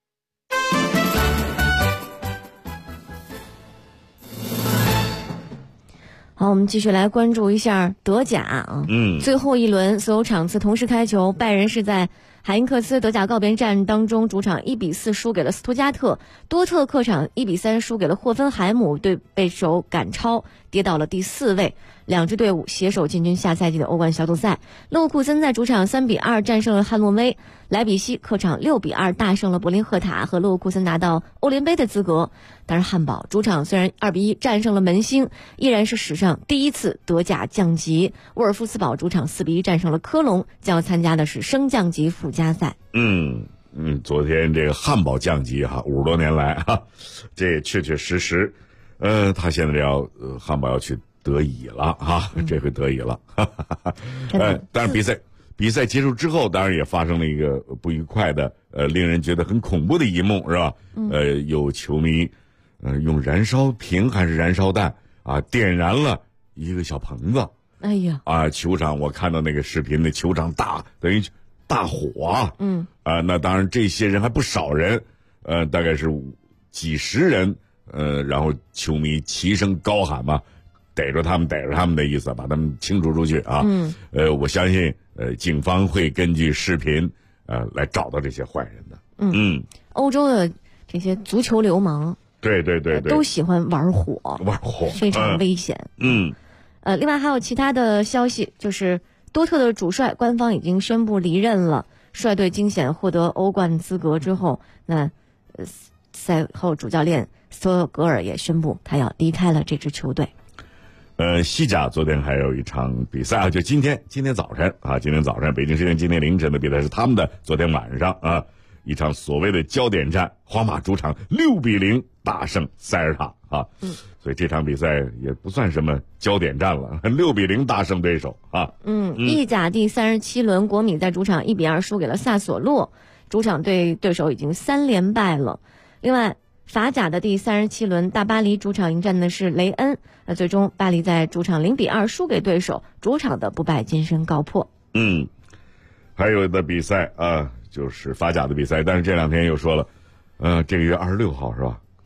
好，我们继续来关注一下德甲啊。最后一轮所有场次同时开球，拜仁是在海因克斯德甲告别战当中主场1-4输给了斯图加特，多特客场1-3输给了霍芬海姆，对对手赶超跌到了第4位。两支队伍携手进军下赛季的欧冠小组赛。勒沃库森在主场3-2战胜了汉诺威，莱比锡客场6-2大胜了柏林赫塔，和勒沃库森拿到欧联杯的资格。当然汉堡主场虽然2-1战胜了门兴，依然是史上第一次德甲降级。沃尔夫斯堡主场4-1战胜了科隆，将要参加的是升降级附加赛。 昨天这个汉堡降级哈，50多年来哈，这也确确实实，他现在汉堡要去德乙了哈，这回德乙了，但是比赛结束之后，当然也发生了一个不愉快的，令人觉得很恐怖的一幕，是吧？有球迷，用燃烧瓶还是燃烧弹啊，点燃了一个小棚子。 哎呀！ 球场我看到那个视频，那球场等于大火。那当然这些人还不少人，大概是几十人，然后球迷齐声高喊嘛。逮着他们的意思，把他们清除出去啊！我相信警方会根据视频来找到这些坏人的。 欧洲的这些足球流氓， 对， 都喜欢玩火，非常危险。另外还有其他的消息，就是多特的主帅官方已经宣布离任了。率队惊险获得欧冠资格之后，那赛后主教练斯托格尔也宣布他要离开了这支球队。 西甲昨天还有一场比赛啊，就今天早晨啊，北京时间今天凌晨的比赛是他们的昨天晚上啊，一场所谓的焦点战，皇马主场6-0大胜塞尔塔啊，所以这场比赛也不算什么焦点战了，6-0大胜对手啊。 意甲第37轮，国米在主场1-2输给了萨索洛，主场对手已经3连败了。另外法甲的第37轮，大巴黎主场迎战的是雷恩，最终巴黎在主场0-2输给对手，主场的不败金身告破。 还有的比赛啊，就是法甲的比赛，但是这两天又说了，这个月26号是吧？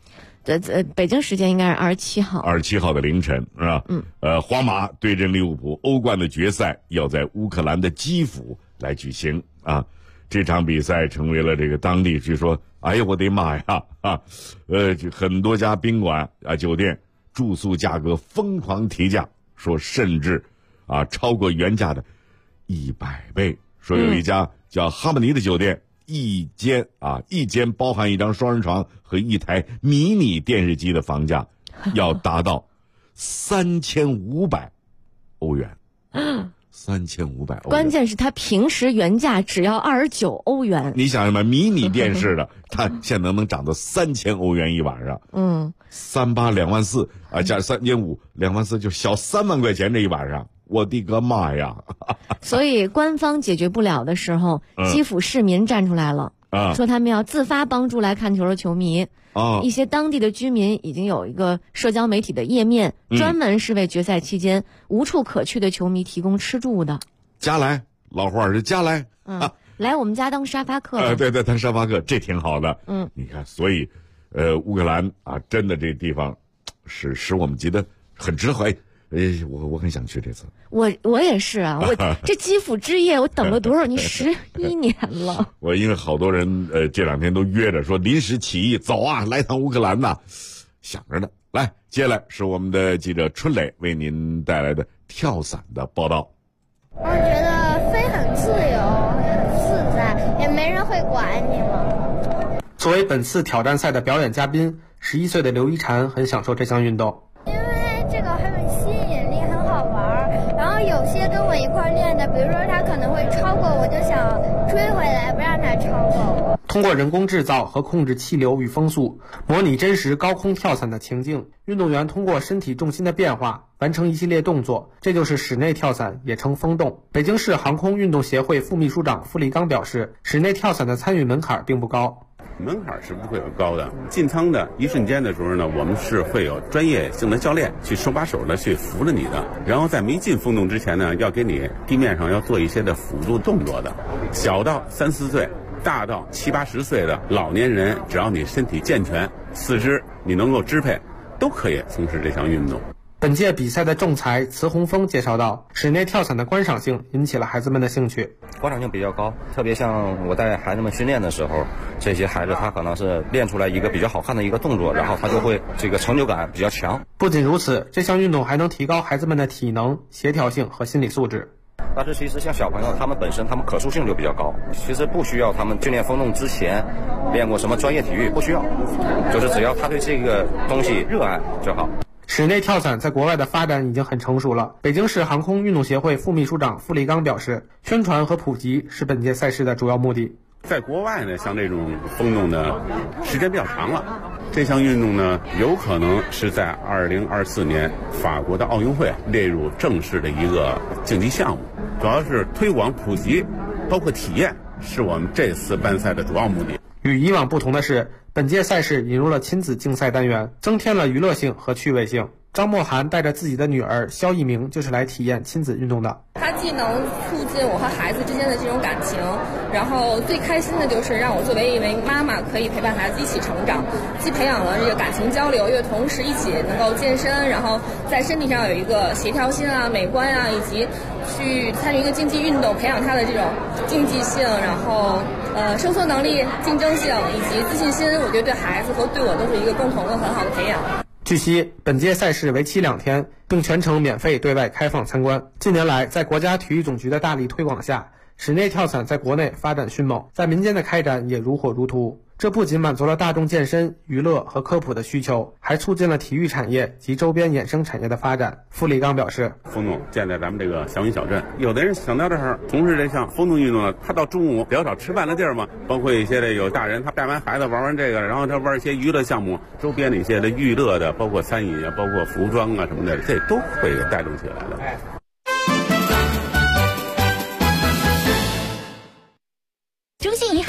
北京时间应该是27号 ，27号的凌晨是吧？皇马对阵利物浦，欧冠的决赛要在乌克兰的基辅来举行啊。这场比赛成为了这个当地据说，哎呀我的妈呀很多家宾馆啊酒店住宿价格疯狂提价，说甚至超过原价的100倍。说有一家叫哈姆尼的酒店，一间包含一张双人床和一台迷你电视机的房价要达到3500欧元。3500欧元， 关键是它平时原价只要29欧元。 你想什么？迷你电视的，它现在能涨到3000欧元一晚上。38.24000加3.5，24000就小3万块钱这一晚上。我的个妈呀！ 所以官方解决不了的时候，基辅市民站出来了，说他们要自发帮助来看球的球迷。一些当地的居民已经有一个社交媒体的页面，专门是为决赛期间无处可去的球迷提供吃住的。 家来，老话是家来， 来我们家当沙发客。 对，当沙发客，这挺好的。你看，所以，乌克兰真的这地方是使我们觉得很值回。我很想去这次。 我也是啊，我这基辅之夜我等了多少年？11年了。 我因为好多人这2天都约着说临时起意走啊，来趟乌克兰呐，想着呢。来，接下来是我们的记者春磊为您带来的跳伞的报道。 我觉得飞很自由，很自在，也没人会管你嘛。 作为本次挑战赛的表演嘉宾，11岁的刘一婵很享受这项运动。 这个很有吸引力，很好玩。然后有些跟我一块练的，比如说他可能会超过我，就想追回来，不让他超过我。 通过人工制造和控制气流与风速，模拟真实高空跳伞的情境，运动员通过身体重心的变化完成一系列动作，这就是室内跳伞，也称风洞。北京市航空运动协会副秘书长付立刚表示，室内跳伞的参与门槛并不高。 门槛是不会有高的，进舱的一瞬间的时候呢，我们是会有专业性的教练去手把手的去扶着你的，然后在没进风洞之前呢，要给你地面上要做一些的辅助动作的。小到3、4岁，大到7、80岁的老年人，只要你身体健全，四肢你能够支配，都可以从事这项运动。 本届比赛的仲裁慈洪峰介绍到，室内跳伞的观赏性引起了孩子们的兴趣。 观赏性比较高，特别像我带孩子们训练的时候，这些孩子他可能是练出来一个比较好看的一个动作，然后他就会这个成就感比较强。 不仅如此，这项运动还能提高孩子们的体能、协调性和心理素质。 但是其实像小朋友他们本身他们可塑性就比较高，其实不需要他们训练风洞之前练过什么专业体育，不需要，就是只要他对这个东西热爱就好。 室内跳伞在国外的发展已经很成熟了。北京市航空运动协会副秘书长付立刚表示，宣传和普及是本届赛事的主要目的。 在国外呢，像这种风洞的时间比较长了，这项运动呢，有可能是在2024年法国的奥运会列入正式的一个竞技项目，主要是推广普及，包括体验，是我们这次办赛的主要目的。 与以往不同的是，本届赛事引入了亲子竞赛单元，增添了娱乐性和趣味性。张默涵带着自己的女儿肖一鸣就是来体验亲子运动的。 它既能促进我和孩子之间的这种感情，然后最开心的就是让我作为一位妈妈可以陪伴孩子一起成长，既培养了这个感情交流，又同时一起能够健身，然后在身体上有一个协调性啊、美观啊，以及去参与一个竞技运动，培养他的这种竞技性，然后收缩能力、竞争性以及自信心，我觉得对孩子和对我都是一个共同的很好的培养。 据悉，本届赛事为期2天，并全程免费对外开放参观。近年来，在国家体育总局的大力推广下，室内跳伞在国内发展迅猛，在民间的开展也如火如荼。这不仅满足了大众健身、娱乐和科普的需求，还促进了体育产业及周边衍生产业的发展。付立刚表示， 风洞建在咱们这个祥云小镇，有的人想到这儿从事这项风洞运动呢，他到中午比较少吃饭的地儿嘛，包括一些的有大人他带完孩子玩完这个，然后他玩一些娱乐项目，周边的一些的娱乐的，包括餐饮啊，包括服装啊什么的，这都会带动起来的。 中信银行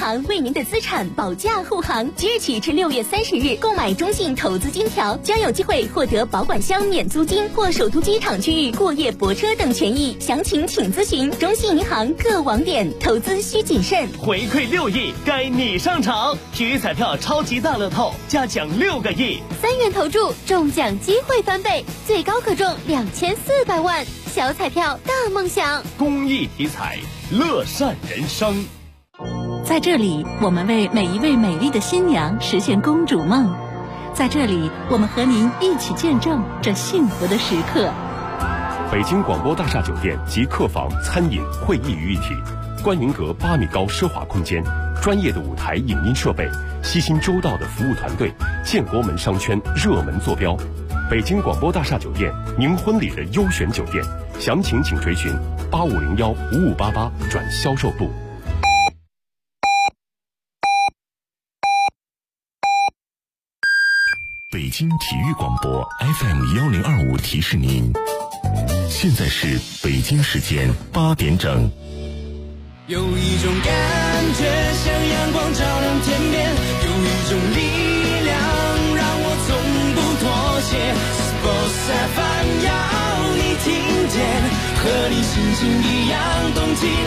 行为您的资产保驾护航。即日起至6月30日，购买中信投资金条将有机会获得保管箱免租金或首都机场区域过夜泊车等权益。详情请咨询中信银行各网点。投资需谨慎。 回馈6亿，该你上场！体育彩票超级大乐透，加奖6个亿 ，3元投注，中奖机会翻倍，最高可中2400万。小彩票大梦想， 公益体彩，乐善人生。 在这里，我们为每一位美丽的新娘实现公主梦。在这里，我们和您一起见证这幸福的时刻。 北京广播大厦酒店集客房、餐饮、会议于一体，观云阁8米高奢华空间，专业的舞台影音设备，悉心周到的服务团队，建国门商圈热门坐标。北京广播大厦酒店，您婚礼的优选酒店，详情请垂询8501-5588转销售部。 北京体育广播 FM1025提示您，现在是北京时间8点整。 有一种感觉像阳光照亮天边，有一种力量让我从不妥协。Sports FM 要你听见，和你心情一样动起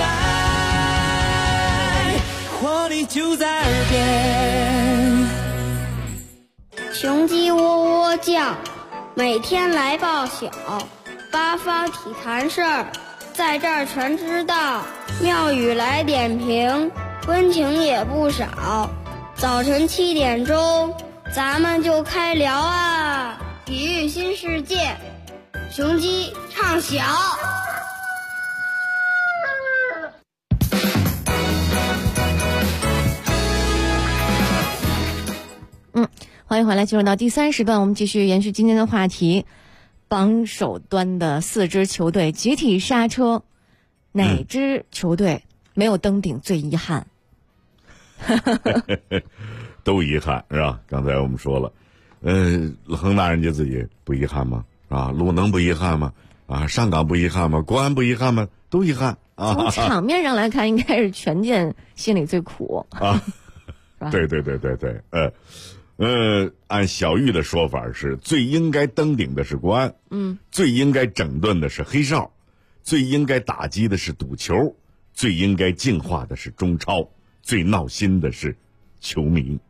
来，活力就在耳边。 雄鸡喔喔叫，每天来报晓，八方体坛事儿在这儿全知道，妙语来点评，温情也不少。早晨7点钟，咱们就开聊啊！体育新世界，雄鸡唱晓。 欢迎回来，进入到第3时段，我们继续延续今天的话题。榜首端的4支球队集体刹车，哪支球队没有登顶最遗憾？ 都遗憾是吧？刚才我们说了，恒大人家自己不遗憾吗？啊，鲁能不遗憾吗？啊，上港不遗憾吗？国安不遗憾吗？都遗憾啊。 从场面上来看，应该是权健心里最苦啊。对，按小玉的说法是，最应该登顶的是国安，最应该整顿的是黑哨，最应该打击的是赌球，最应该净化的是中超，最闹心的是球迷。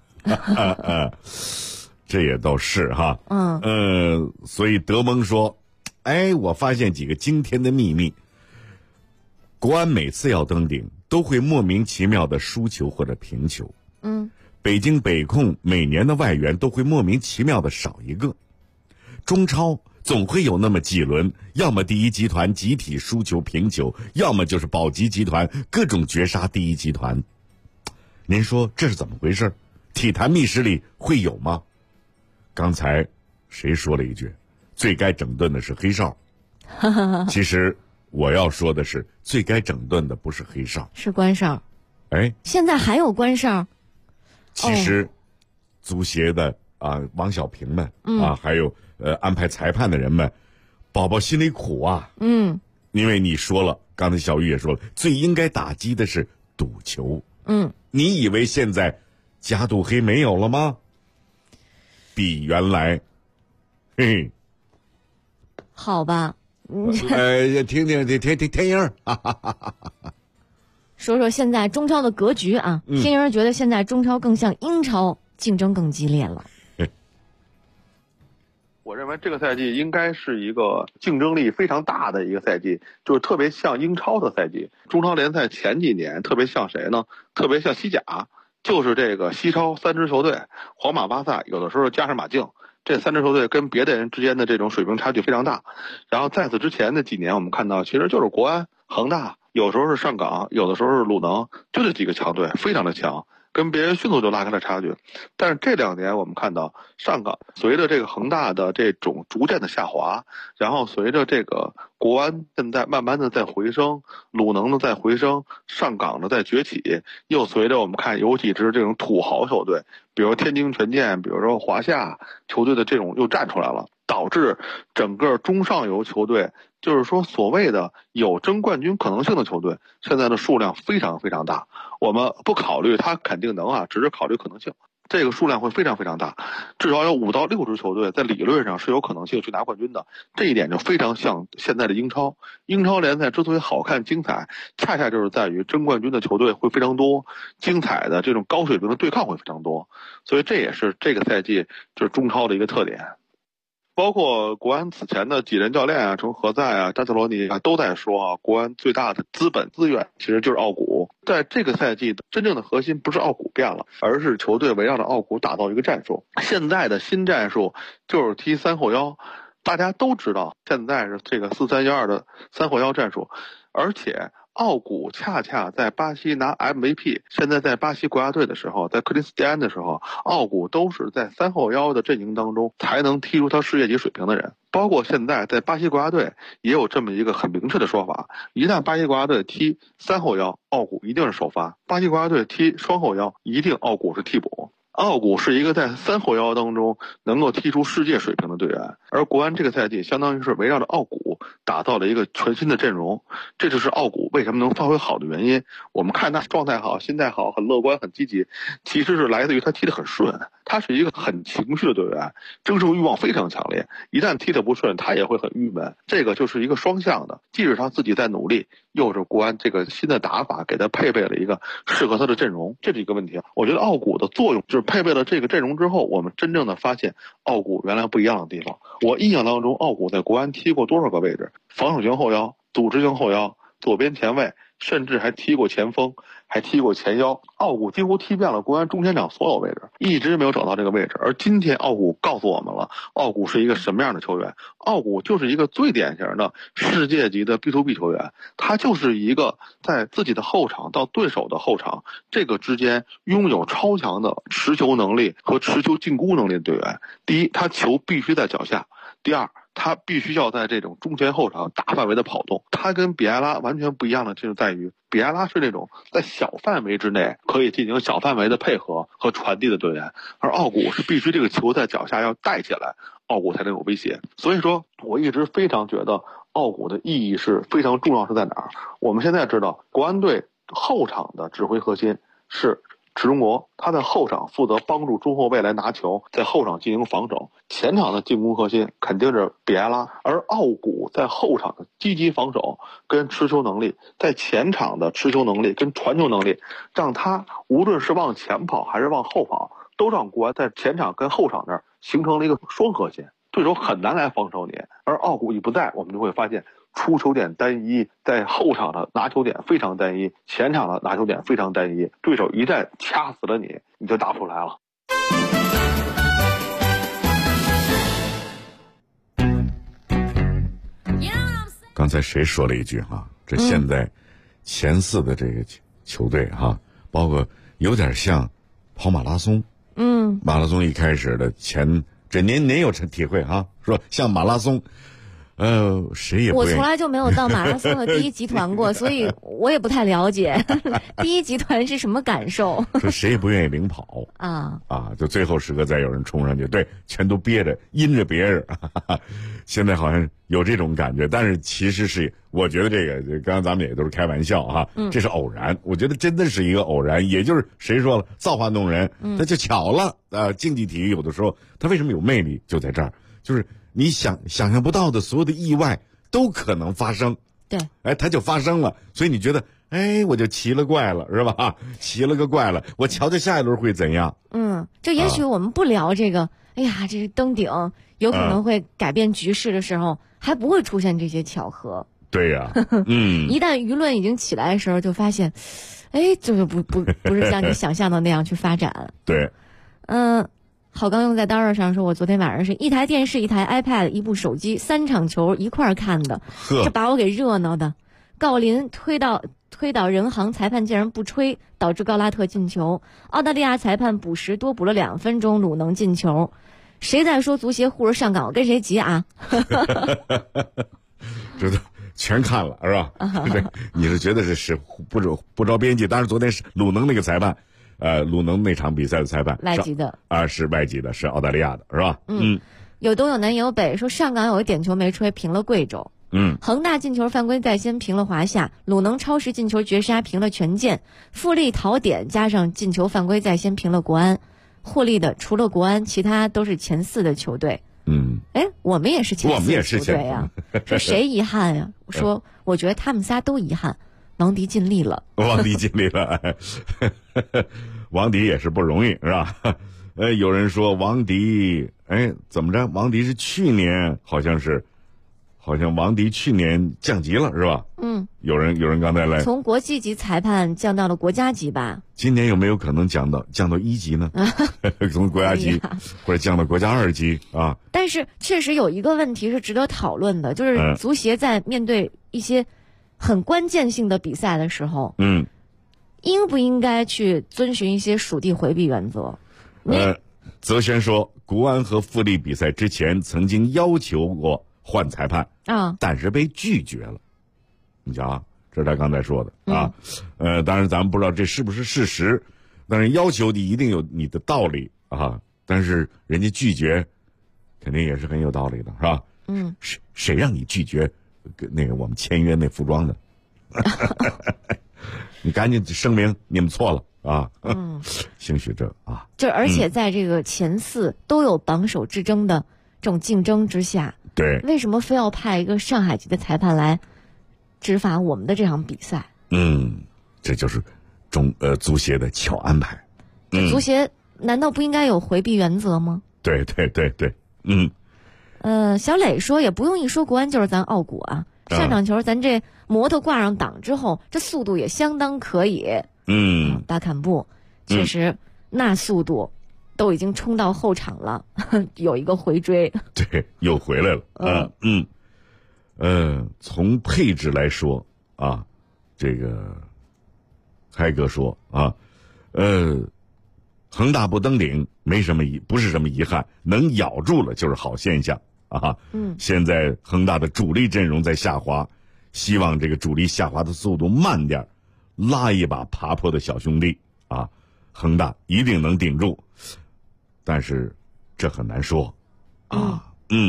这也倒是哈，所以德蒙说，我发现几个惊天的秘密。国安每次要登顶，都会莫名其妙的输球或者平球。北京北控每年的外援都会莫名其妙的少一个，中超总会有那么几轮，要么第一集团集体输球平球，要么就是保级集团各种绝杀第一集团。您说这是怎么回事？体坛秘史里会有吗？刚才谁说了一句，最该整顿的是黑哨？其实我要说的是，最该整顿的不是黑哨， 是官哨。 现在还有官哨？ 其实，足协的王小平们还有安排裁判的人们，宝宝心里苦啊。因为你说了，刚才小玉也说了，最应该打击的是赌球。你以为现在假赌黑没有了吗？比原来， 好吧。 听天鹰说说现在中超的格局啊。天鹰觉得现在中超更像英超，竞争更激烈了。 我认为这个赛季应该是一个竞争力非常大的一个赛季，就是特别像英超的赛季。中超联赛前几年特别像谁呢？特别像西甲，就是这个西超3支球队，皇马、巴萨，有的时候加上马竞，这3支球队跟别的人之间的这种水平差距非常大。然后在此之前的几年，我们看到其实就是国安、恒大，有时候是上港，有的时候是鲁能，就这几个强队非常的强，跟别人迅速就拉开了差距。但是这2年我们看到上港随着这个恒大的这种逐渐的下滑，然后随着这个国安现在慢慢的在回升，鲁能呢在回升，上港呢在崛起，又随着我们看有几支这种土豪球队，比如天津权健，比如说华夏球队的这种又站出来了，导导致整个中上游球队，就是说所谓的有争冠军可能性的球队，现在的数量非常非常大。我们不考虑他肯定能啊，只是考虑可能性。这个数量会非常非常大，至少有5到6支球队在理论上是有可能性去拿冠军的。这一点就非常像现在的英超。英超联赛之所以好看精彩，恰恰就是在于争冠军的球队会非常多，精彩的这种高水平的对抗会非常多。所以这也是这个赛季就是中超的一个特点。包括国安此前的几任教练啊，从何塞啊、扎特罗尼啊都在说啊，国安最大的资本资源其实就是奥古。在这个赛季，真正的核心不是奥古变了，而是球队围绕着奥古打造一个战术。现在的新战术就是踢3后腰，大家都知道现在是这个4-3-1-2的3后腰战术，而且奥古恰恰在巴西拿 MVP， 现在在巴西国家队的时候，在克里斯蒂安的时候，奥古都是在3后腰的阵营当中才能踢出他世界级水平的人。包括现在在巴西国家队也有这么一个很明确的说法，一旦巴西国家队踢3后腰，奥古一定是首发；巴西国家队踢双后腰，一定奥古是替补。奥古是一个在3后腰当中能够踢出世界水平的队员，而国安这个赛季相当于是围绕着奥古打造了一个全新的阵容，这就是奥古为什么能发挥好的原因。我们看他状态好、心态好、很乐观、很积极，其实是来自于他踢得很顺。他是一个很情绪的队员，争胜欲望非常强烈，一旦踢得不顺，他也会很郁闷。这个就是一个双向的，既是他自己在努力，又是国安这个新的打法给他配备了一个适合他的阵容，这是一个问题。我觉得奥古的作用就是配备了这个阵容之后，我们真正的发现奥古原来不一样的地方。我印象当中，奥古在国安踢过多少个位置？防守型后腰、组织型后腰、左边前卫，甚至还踢过前锋，还踢过前腰。奥古几乎踢遍了国安中前场所有位置，一直没有找到这个位置。而今天奥古告诉我们了，奥古是一个什么样的球员？奥古就是一个最典型的世界级的 B2B 球员，他就是一个在自己的后场到对手的后场这个之间拥有超强的持球能力和持球进攻能力的队员。第一，他球必须在脚下；第二，他必须要在这种中前后场大范围的跑动。他跟比埃拉完全不一样的就在于，比埃拉是那种在小范围之内可以进行小范围的配合和传递的队员，而奥古是必须这个球在脚下要带起来，奥古才能有威胁。所以说我一直非常觉得奥古的意义是非常重要，是在哪儿？我们现在知道国安队后场的指挥核心是池中国，他在后场负责帮助中后卫来拿球，在后场进行防守。前场的进攻核心肯定是比埃拉，而奥古在后场的积极防守跟持球能力，在前场的持球能力跟传球能力，让他无论是往前跑还是往后跑，都让国安在前场跟后场那儿形成了一个双核心，对手很难来防守你。而奥古一不在，我们就会发现出球点单一，在后场的拿球点非常单一，前场的拿球点非常单一，对手一旦掐死了你，你就打不出来了。 刚才谁说了一句哈？这现在前4的这个球队哈，包括有点像跑马拉松。马拉松一开始的这您有体会哈？说像马拉松。谁也不愿意。 我从来就没有到马拉松的第一集团过，所以我也不太了解第一集团是什么感受。 说谁也不愿意领跑啊，就最后时刻再有人冲上去，对，全都憋着阴着别人。现在好像有这种感觉，但是其实是我觉得这个刚刚咱们也都是开玩笑哈，这是偶然，我觉得真的是一个偶然，也就是谁说了造化弄人，那就巧了。竞技体育有的时候它为什么有魅力就在这儿，就是你想象不到的所有的意外都可能发生， 对， 它就发生了，所以你觉得，我就奇了怪了，是吧？奇了个怪了，我瞧瞧下一轮会怎样？ 就也许我们不聊这个，这是登顶，有可能会改变局势的时候，还不会出现这些巧合。 对呀， 一旦舆论已经起来的时候，就发现，就是不是像你想象的那样去发展。 对， 郝刚用在刀儿上说，我昨天晚上是一台电视、一台 iPad、一部手机，3场球一块儿看的，这把我给热闹的。郜林推倒人行裁判竟然不吹，导致高拉特进球。澳大利亚裁判补时多补了2分钟，鲁能进球。谁在说足协护着上岗，我跟谁急啊？ 这都全看了是吧？对，你是觉得是不着边际？当然，昨天是鲁能那个裁判。鲁能那场比赛的裁判外籍的是外籍的，是澳大利亚的，是吧？ 有东有南有北，说上港有个点球没吹，平了贵州。恒大进球犯规在先，平了华夏；鲁能超时进球绝杀，平了权健；富力淘点加上进球犯规在先，平了国安。获利的除了国安，其他都是前4的球队。我们也是前4的球队啊。说谁遗憾呀？说我觉得他们仨都遗憾。王迪尽力了， 王迪尽力了，王迪也是不容易，是吧？有人说王迪，怎么着？王迪是去年好像王迪去年降级了，是吧？有人刚才来从国际级裁判降到了国家级吧？ 今年有没有可能降到1级呢？从国家级或者降到国家2级啊？ 但是确实有一个问题是值得讨论的，就是足协在面对一些很关键性的比赛的时候，应不应该去遵循一些属地回避原则？ 泽轩说，国安和富力比赛之前曾经要求过换裁判但是被拒绝了。你瞧啊，这是他刚才说的啊。当然咱们不知道这是不是事实，但是要求你一定有你的道理啊。但是人家拒绝，肯定也是很有道理的，是吧？谁让你拒绝那个我们签约那服装的？你赶紧声明你们错了啊！兴许这啊， 就而且在这个前4都有榜首之争的这种竞争之下， 对， 为什么非要派一个上海籍的裁判来执法我们的这场比赛？ 这就是足协的巧安排。 足协难道不应该有回避原则吗？ 对， 小磊说也不用一说国安就是咱傲骨啊。上场球咱这摩托挂上档之后，这速度也相当可以。大坎布确实那速度都已经冲到后场了，有一个回追。 对，又回来了。从配置来说啊，这个开哥说啊，恒大不登顶不是什么遗憾，能咬住了就是好现象啊。现在恒大的主力阵容在下滑，希望这个主力下滑的速度慢点，拉一把爬坡的小兄弟啊，恒大一定能顶住，但是这很难说啊。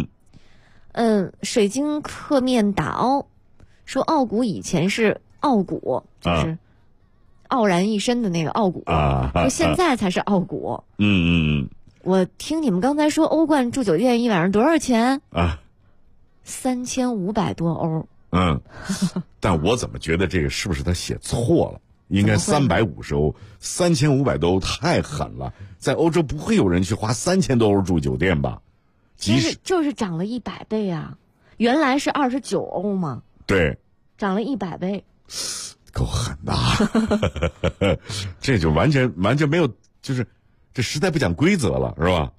水晶刻面打凹说傲骨以前是傲骨，就是傲然一身的那个傲骨说现在才是傲骨。我听你们刚才说欧冠住酒店一晚上多少钱？3500多欧。 但我怎么觉得这个是不是他写错了？应该350欧，3500多欧太狠了。在欧洲不会有人去花3000多欧住酒店吧？ 就是涨了100倍啊！原来是29欧嘛， 对， 涨了100倍， 够狠的。这就完全没有，就是这实在不讲规则了，是吧？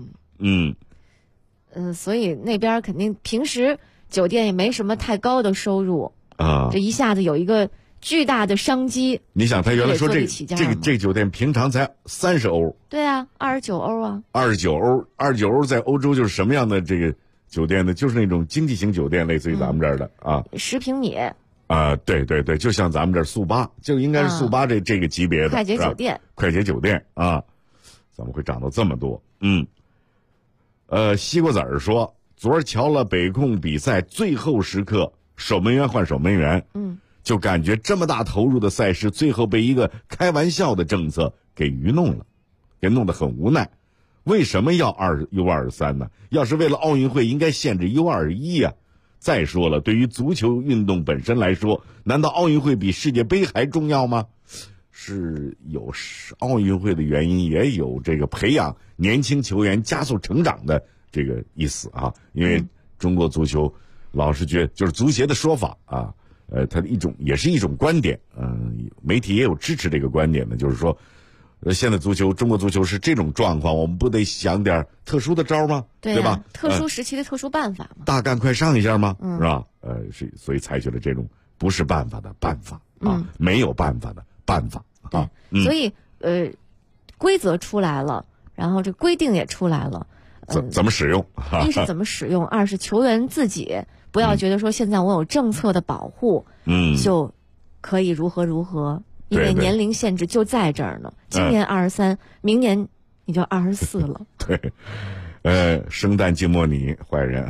所以那边肯定平时酒店也没什么太高的收入这一下子有一个巨大的商机。 你想，他原来说这个酒店平常才30欧， 对啊，29欧啊 ，29欧在欧洲就是什么样的这个酒店呢？就是那种经济型酒店，类似于咱们这儿的 10平米对，就像咱们这儿速八，就应该是速八这个级别的快捷酒店， 怎么会涨到这么多？西瓜子儿说，昨儿瞧了北控比赛最后时刻，守门员换守门员，就感觉这么大投入的赛事，最后被一个开玩笑的政策给愚弄了，给弄得很无奈。为什么要U23呢？要是为了奥运会，应该限制 U21呀。再说了，对于足球运动本身来说，难道奥运会比世界杯还重要吗？是有奥运会的原因，也有这个培养年轻球员、加速成长的这个意思啊。因为中国足球老是觉得，就是足协的说法啊，它的也是一种观点，媒体也有支持这个观点的，就是说，现在中国足球是这种状况，我们不得想点特殊的招吗？对吧？ 特殊时期的特殊办法嘛。 大干快上一下吗？是吧？所以采取了这种不是办法的办法没有办法的办法。 对，所以规则出来了，然后这规定也出来了， 怎么使用？ 一是怎么使用，二是球员自己不要觉得说现在我有政策的保护，就可以如何，因为年龄限制就在这儿呢。今年23，明年你就24了。 对， 生旦净末你坏人，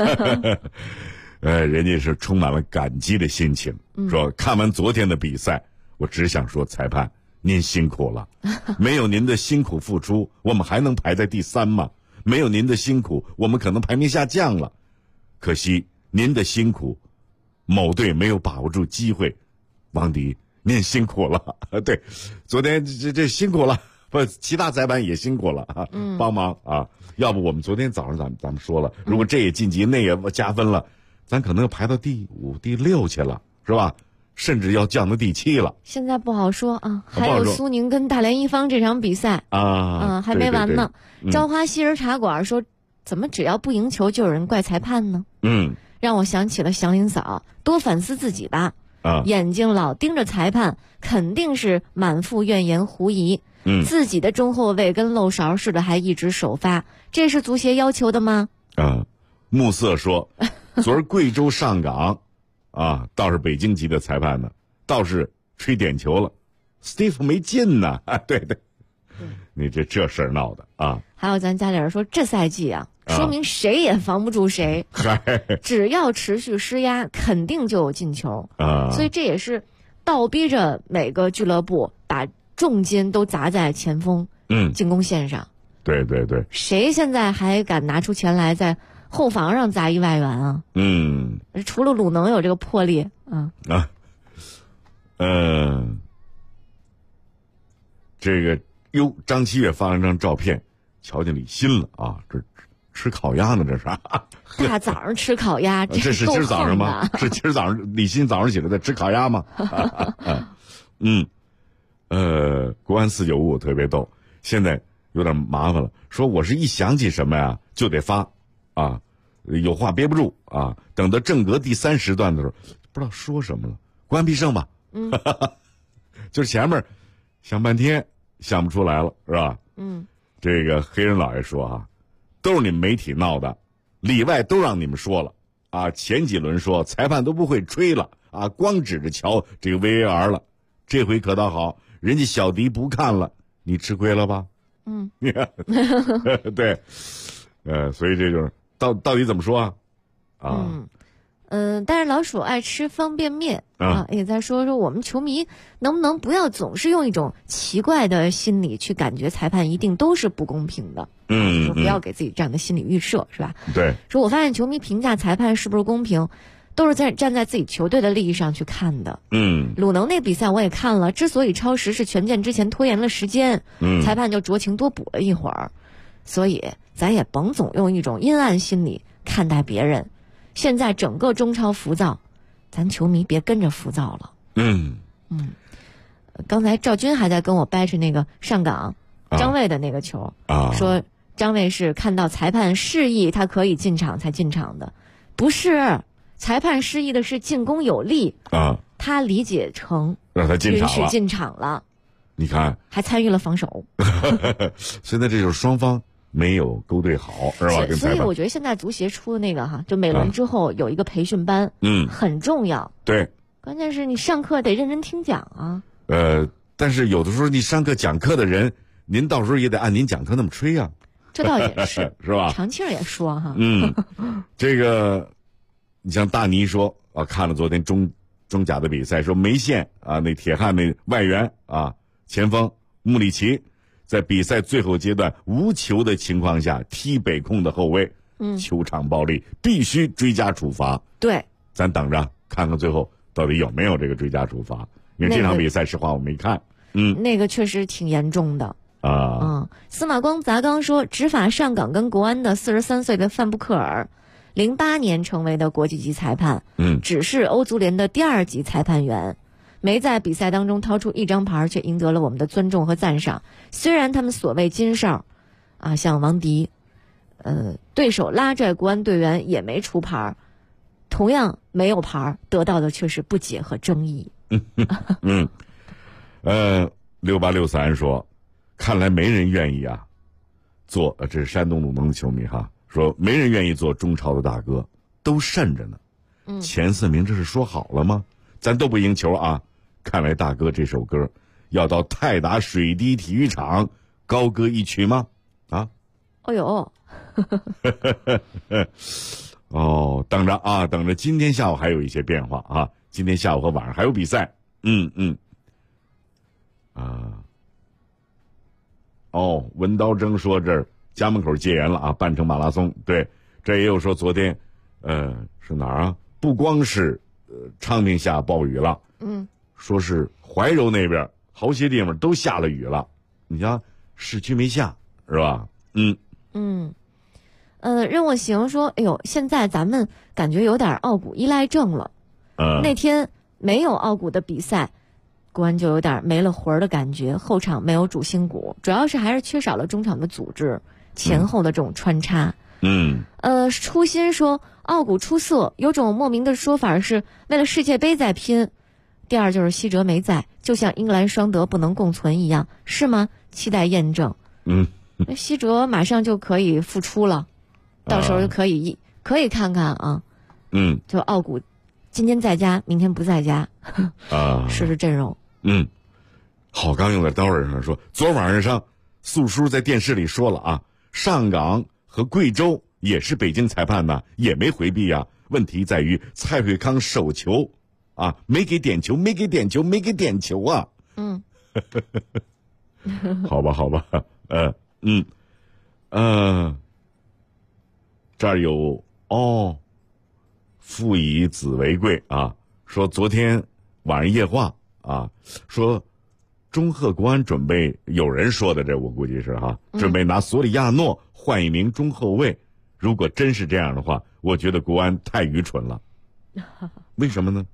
人家是充满了感激的心情，说看完昨天的比赛，我只想说裁判您辛苦了，没有您的辛苦付出，我们还能排在第3吗？没有您的辛苦，我们可能排名下降了。可惜您的辛苦，某队没有把握住机会。王迪，您辛苦了。对，昨天这辛苦了，不，其他裁判也辛苦了啊，帮忙啊。要不我们昨天早上咱们说了，如果这也晋级，那也加分了，咱可能要排到第5、第6去了，是吧？甚至要降到第7了。 现在不好说啊，还有苏宁跟大连一方这场比赛还没完呢。朝花夕儿茶馆说，怎么只要不赢球就有人怪裁判呢？让我想起了祥林嫂，多反思自己吧。眼睛老盯着裁判，肯定是满腹怨言狐疑。自己的中后卫跟漏勺似的，还一直首发，这是足协要求的吗？ 暮色说，昨儿贵州上港倒是北京籍的裁判呢，倒是吹点球了，Steve 没进呢。对，你这事儿闹的啊！ 还有咱家里人说，这赛季说明谁也防不住谁，只要持续施压，肯定就有进球所以这也是倒逼着每个俱乐部把重金都砸在前锋进攻线上。 对， 谁现在还敢拿出钱来在后防上砸1外援啊？除了鲁能有这个魄力这个张七月发了张照片，瞧见李欣了啊，这吃烤鸭呢，这是大早上吃烤鸭， 这是今儿早上吗？是今儿早上李欣早上起来在吃烤鸭吗？国安495特别逗，现在有点麻烦了，说我是一想起什么呀就得发有话憋不住等到正格第3时段的时候，不知道说什么了，关闭胜吧。就是前面想半天想不出来了，是吧？这个黑人老爷说都是你们媒体闹的，里外都让你们说了前几轮说裁判都不会吹了光指着瞧这个 VAR 了，这回可倒好，人家小迪不看了，你吃亏了吧？对，所以这就是到底怎么说但是老鼠爱吃方便面也在说我们球迷能不能不要总是用一种奇怪的心理去感觉裁判一定都是不公平的，说不要给自己这样的心理预设，是吧？ 对， 说我发现球迷评价裁判是不是公平，都是站在自己球队的利益上去看的。鲁能那比赛我也看了，之所以超时是权健之前拖延了时间，裁判就酌情多补了一会儿，所以咱也甭总用一种阴暗心理看待别人。现在整个中超浮躁，咱球迷别跟着浮躁了。刚才赵军还在跟我掰扯那个上港张卫的那个球说张卫是看到裁判示意他可以进场才进场的，不是，裁判示意的是进攻有利他理解成让他进场了， 允许进场了， 你看还参与了防守。 现在这就是双方没有勾兑好，是吧？ 所以我觉得现在足协出的那个就每轮之后有一个培训班，很重要。 对， 关键是你上课得认真听讲但是有的时候你上课讲课的人，您到时候也得按您讲课那么吹啊。 这倒也是， 是吧？ 常庆也说这个你像大尼说看了昨天中甲的比赛，说梅县那铁汉那外援前锋穆里奇。在比赛最后阶段无球的情况下踢北控的后卫，球场暴力，必须追加处罚。 对， 咱等着看看最后到底有没有这个追加处罚，因为这场比赛实话我没看。 那个确实挺严重的司马光砸缸说，执法上港跟国安的43岁的范布克尔，08年成为的国际级裁判，只是欧足联的第2级裁判员。没在比赛当中掏出1张牌，却赢得了我们的尊重和赞赏。虽然他们所谓金哨像王迪对手拉拽国安队员也没出牌，同样没有牌，得到的却是不解和争议。 6863说，看来没人愿意做这是山东鲁能的球迷说没人愿意做中超的大哥，都慎着呢。前4名这是说好了吗？咱都不赢球看来大哥这首歌要到泰达水滴体育场高歌一曲吗？ 哦呦， 哦，等着今天下午还有一些变化啊！今天下午和晚上还有比赛。文刀征说这儿家门口戒严了啊，半程马拉松。对，这也有说昨天，是哪儿啊？不光是昌平下暴雨了，说是怀柔那边好些地方都下了雨了。你瞧，市区没下是吧？ 任我行说，哎呦，现在咱们感觉有点傲骨依赖症了。那天没有傲骨的比赛，国安就有点没了魂儿的感觉，后场没有主心骨，主要是还是缺少了中场的组织，前后的这种穿插。初心说傲骨出色，有种莫名的说法是为了世界杯在拼。第二就是西哲没在，就像英格兰双德不能共存一样，是吗？期待验证。西哲马上就可以复出了，到时候就可以看看啊。就傲骨今天在家，明天不在家试阵容。 好，刚用在刀刃上说，昨晚上素叔在电视里说了啊，上港和贵州也是北京裁判呢，也没回避啊。问题在于蔡慧康手球啊，没给点球啊。好吧，这儿有父以子为贵啊，说昨天晚上夜话啊，说中赫国安准备，有人说的，这我估计是准备拿索里亚诺换一名中后卫。如果真是这样的话，我觉得国安太愚蠢了。为什么呢？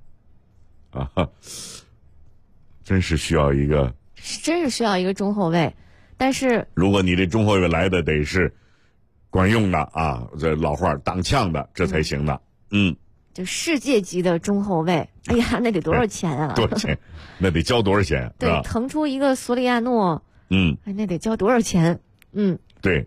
真是需要一个中后卫，但是如果你这中后卫来的得是管用的啊，这老话挡呛的，这才行的。 就世界级的中后卫，哎呀，那得多少钱啊？ 多少钱？那得交多少钱？ 对，腾出一个索里亚诺，那得交多少钱？ 对，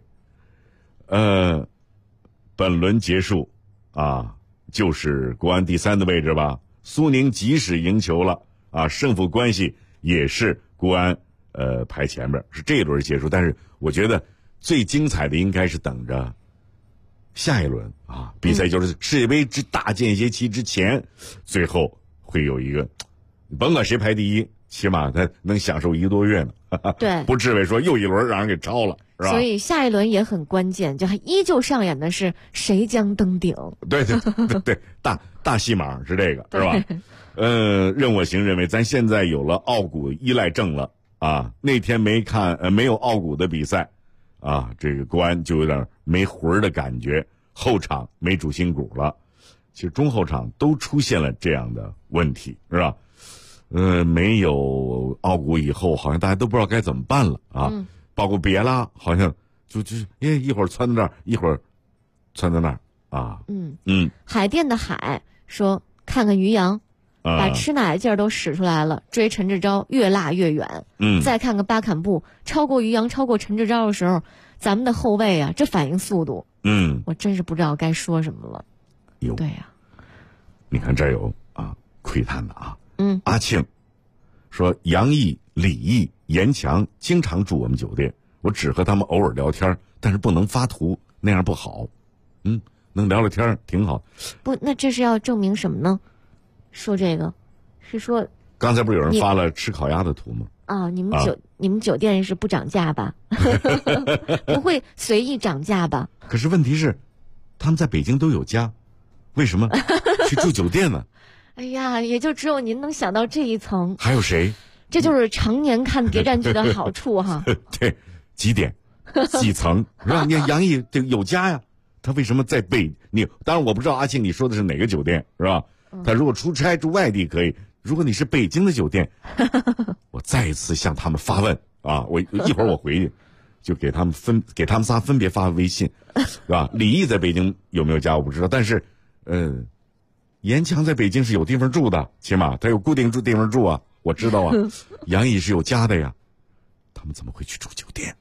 本轮结束啊，就是国安第3的位置吧。苏宁即使赢球了啊，胜负关系也是国安排前面，是这一轮结束。但是我觉得最精彩的应该是等着下一轮啊，比赛就是世界杯之大间歇期之前，最后会有一个，甭管谁排第一，起码他能享受1个多月呢。 对， 不至于说又一轮让人给超了，是吧？ 所以下一轮也很关键，就还依旧上演的是谁将登顶。 对，大戏码是这个，是吧？任我行认为咱现在有了傲骨依赖症了啊。那天没有傲骨的比赛啊，这个国安就有点没魂的感觉，后场没主心骨了。其实中后场都出现了这样的问题，是吧？没有傲骨以后，好像大家都不知道该怎么办了啊。包括别拉，好像就是一会儿窜到这儿，一会儿窜到那儿啊。 海淀的海说，看看于洋，把吃奶劲儿都使出来了，追陈志钊越拉越远。再看看巴坎布超过于洋，超过陈志钊的时候，咱们的后卫啊，这反应速度，我真是不知道该说什么了。对呀， 你看这有窥探的啊。阿庆说，杨毅、李毅、严强经常住我们酒店，我只和他们偶尔聊天，但是不能发图，那样不好。能聊聊天挺好。 不，那这是要证明什么呢？说这个是说， 刚才不是有人发了吃烤鸭的图吗？ 你们酒店是不涨价吧？不会随意涨价吧？ 可是问题是，他们在北京都有家，为什么去住酒店呢？ 哎呀，也就只有您能想到这一层。 还有谁？ 这就是常年看谍战剧的好处哈。 对，几点、几层，是吧？你杨毅这有家呀，他为什么在当然我不知道阿庆你说的是哪个酒店，是吧？他如果出差住外地可以，如果你是北京的酒店，我再一次向他们发问啊！我一会儿我回去就给他们仨分别发微信，是吧？李毅在北京有没有家我不知道，但是严强在北京是有地方住的，起码他有固定地方住啊，我知道啊。杨毅是有家的呀，他们怎么会去住酒店？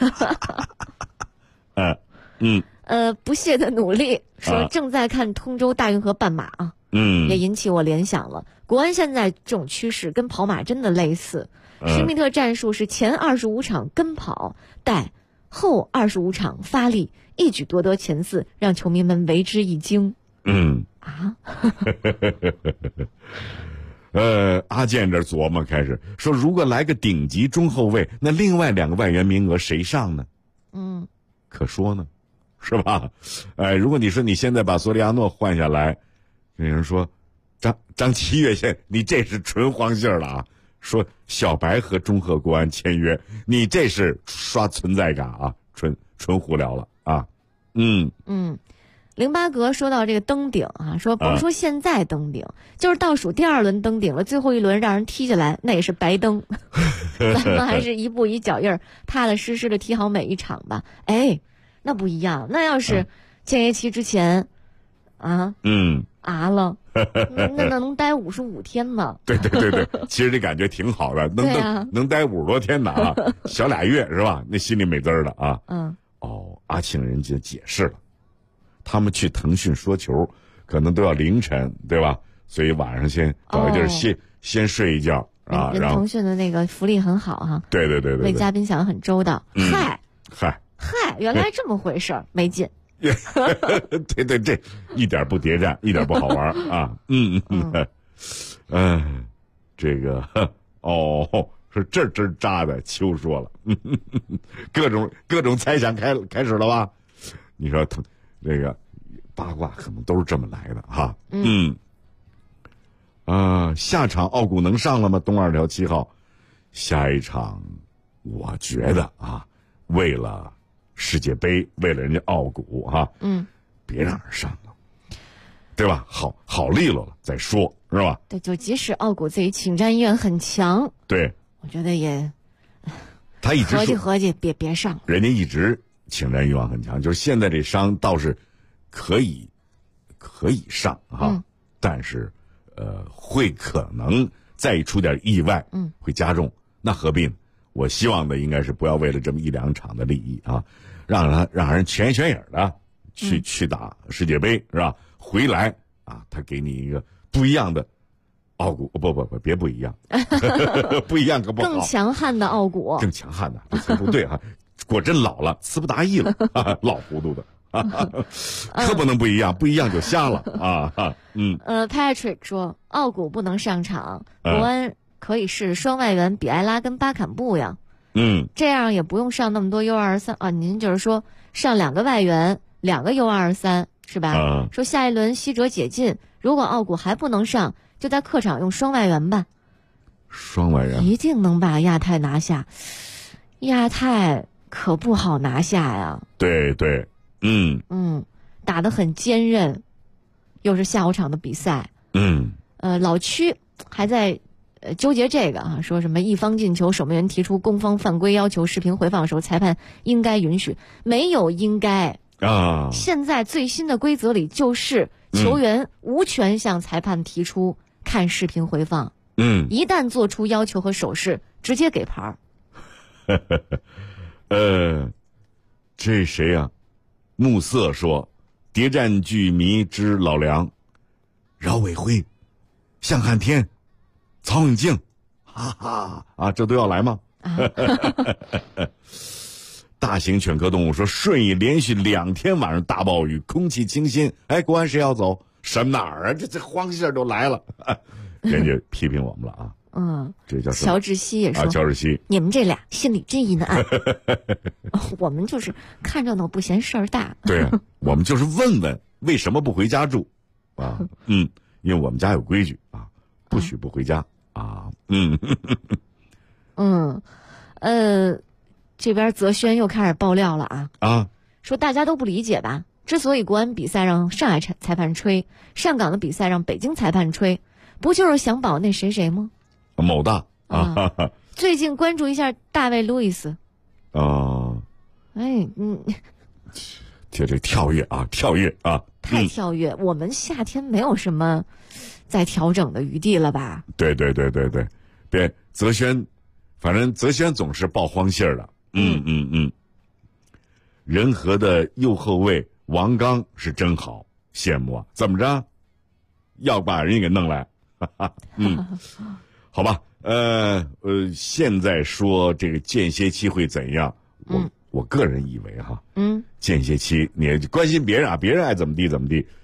不懈的努力说正在看通州大运河半马啊，也引起我联想了。国安现在这种趋势跟跑马真的类似，施密特战术是前25场跟跑带， 后25场发力，一举夺得前4，让球迷们为之一惊。 阿健这琢磨开始说，如果来个顶级中后卫，那另外2个外援名额谁上呢？可说呢，是吧？如果你说你现在把索里亚诺换下来，有人说张七岳你这是纯黄信了啊！说小白和中赫国安签约，你这是刷存在感啊，纯胡聊了啊！ 凌巴格说到这个登顶啊，说甭说现在登顶，就是倒数第2轮登顶了，最后一轮让人踢下来，那也是白登。咱们还是一步一脚印儿，踏踏实实的踢好每一场吧。那不一样，那要是签约期之前了，那能待55天呢。 对，其实这感觉挺好的，能待50多天呢啊，小俩月是吧？那心里美滋儿的啊。阿庆人家解释了。他们去腾讯说球，可能都要凌晨，对吧？所以晚上先找个地儿先睡一觉啊。然后腾讯的那个福利很好哈。 对，为嘉宾想得很周到。 嗨， 原来这么回事儿，没劲。 对，这一点不谍战，一点不好玩啊。这个是这针扎的。秋说了，各种猜想开始了吧？你说这个八卦可能都是这么来的哈。下场奥古能上了吗？东2条7号，下一场我觉得啊，为了世界杯，为了人家奥古哈，别让人上了，对吧？好利落了再说，是吧？ 对，就即使奥古自己请战意愿很强， 对， 我觉得也， 他一直合计别上， 人家一直请战欲望很强，就是现在这伤倒是可以上哈，但是会可能再出点意外，会加重，那何必呢？我希望的应该是不要为了这么1-2场的利益啊，让人全影的去打世界杯是吧？回来啊，他给你一个不一样的奥古，不，别不一样，不一样可不好， 更强悍的奥古， 更强悍的，这词不对哈。果真老了，词不达意了，老糊涂的，可不能不一样，不一样就瞎了啊 ！Patrick 说，奥古不能上场，国安可以是双外援比埃拉跟巴坎布呀。这样也不用上那么多 U23啊。您就是说上2个外援，2个 U23是吧？说下一轮西哲解禁，如果奥古还不能上，就在客场用双外援吧。 双外援一定能把亚太拿下，亚太可不好拿下呀。 对，打得很坚韧，又是下午场的比赛。老区还在纠结这个啊，说什么一方进球，守门员提出攻方犯规，要求视频回放的时候，裁判应该允许，没有应该啊。现在最新的规则里就是球员无权向裁判提出看视频回放。一旦做出要求和手势，直接给牌。 这谁呀？暮色说，谍战剧迷之老梁，饶伟辉，向汉天，曹永静，哈哈啊，这都要来吗？大型犬科动物说，顺义连续2天晚上大暴雨，空气清新。国安谁要走？什么哪儿啊？这黄信都来了，人家批评我们了啊。这叫乔治西也说， 乔治西， 你们这俩心里真阴暗。我们就是看热闹不嫌事儿大。 对啊，我们就是问问为什么不回家住啊？因为我们家有规矩啊，不许不回家啊。 这边泽轩又开始爆料了啊， 说大家都不理解吧？之所以国安比赛让上海裁判吹，上港的比赛让北京裁判吹，不就是想保那谁吗？ 某大啊， 最近关注一下大卫·路易斯。 这跳跃啊， 太跳跃！我们夏天没有什么再调整的余地了吧？ 对，别泽轩，反正泽轩总是报荒信儿的。仁和的右后卫王刚是真好，羡慕啊！怎么着，要把人家给弄来？好吧，现在说这个间歇期会怎样？ 我个人以为哈，间歇期你关心别人啊，别人爱怎么地怎么地，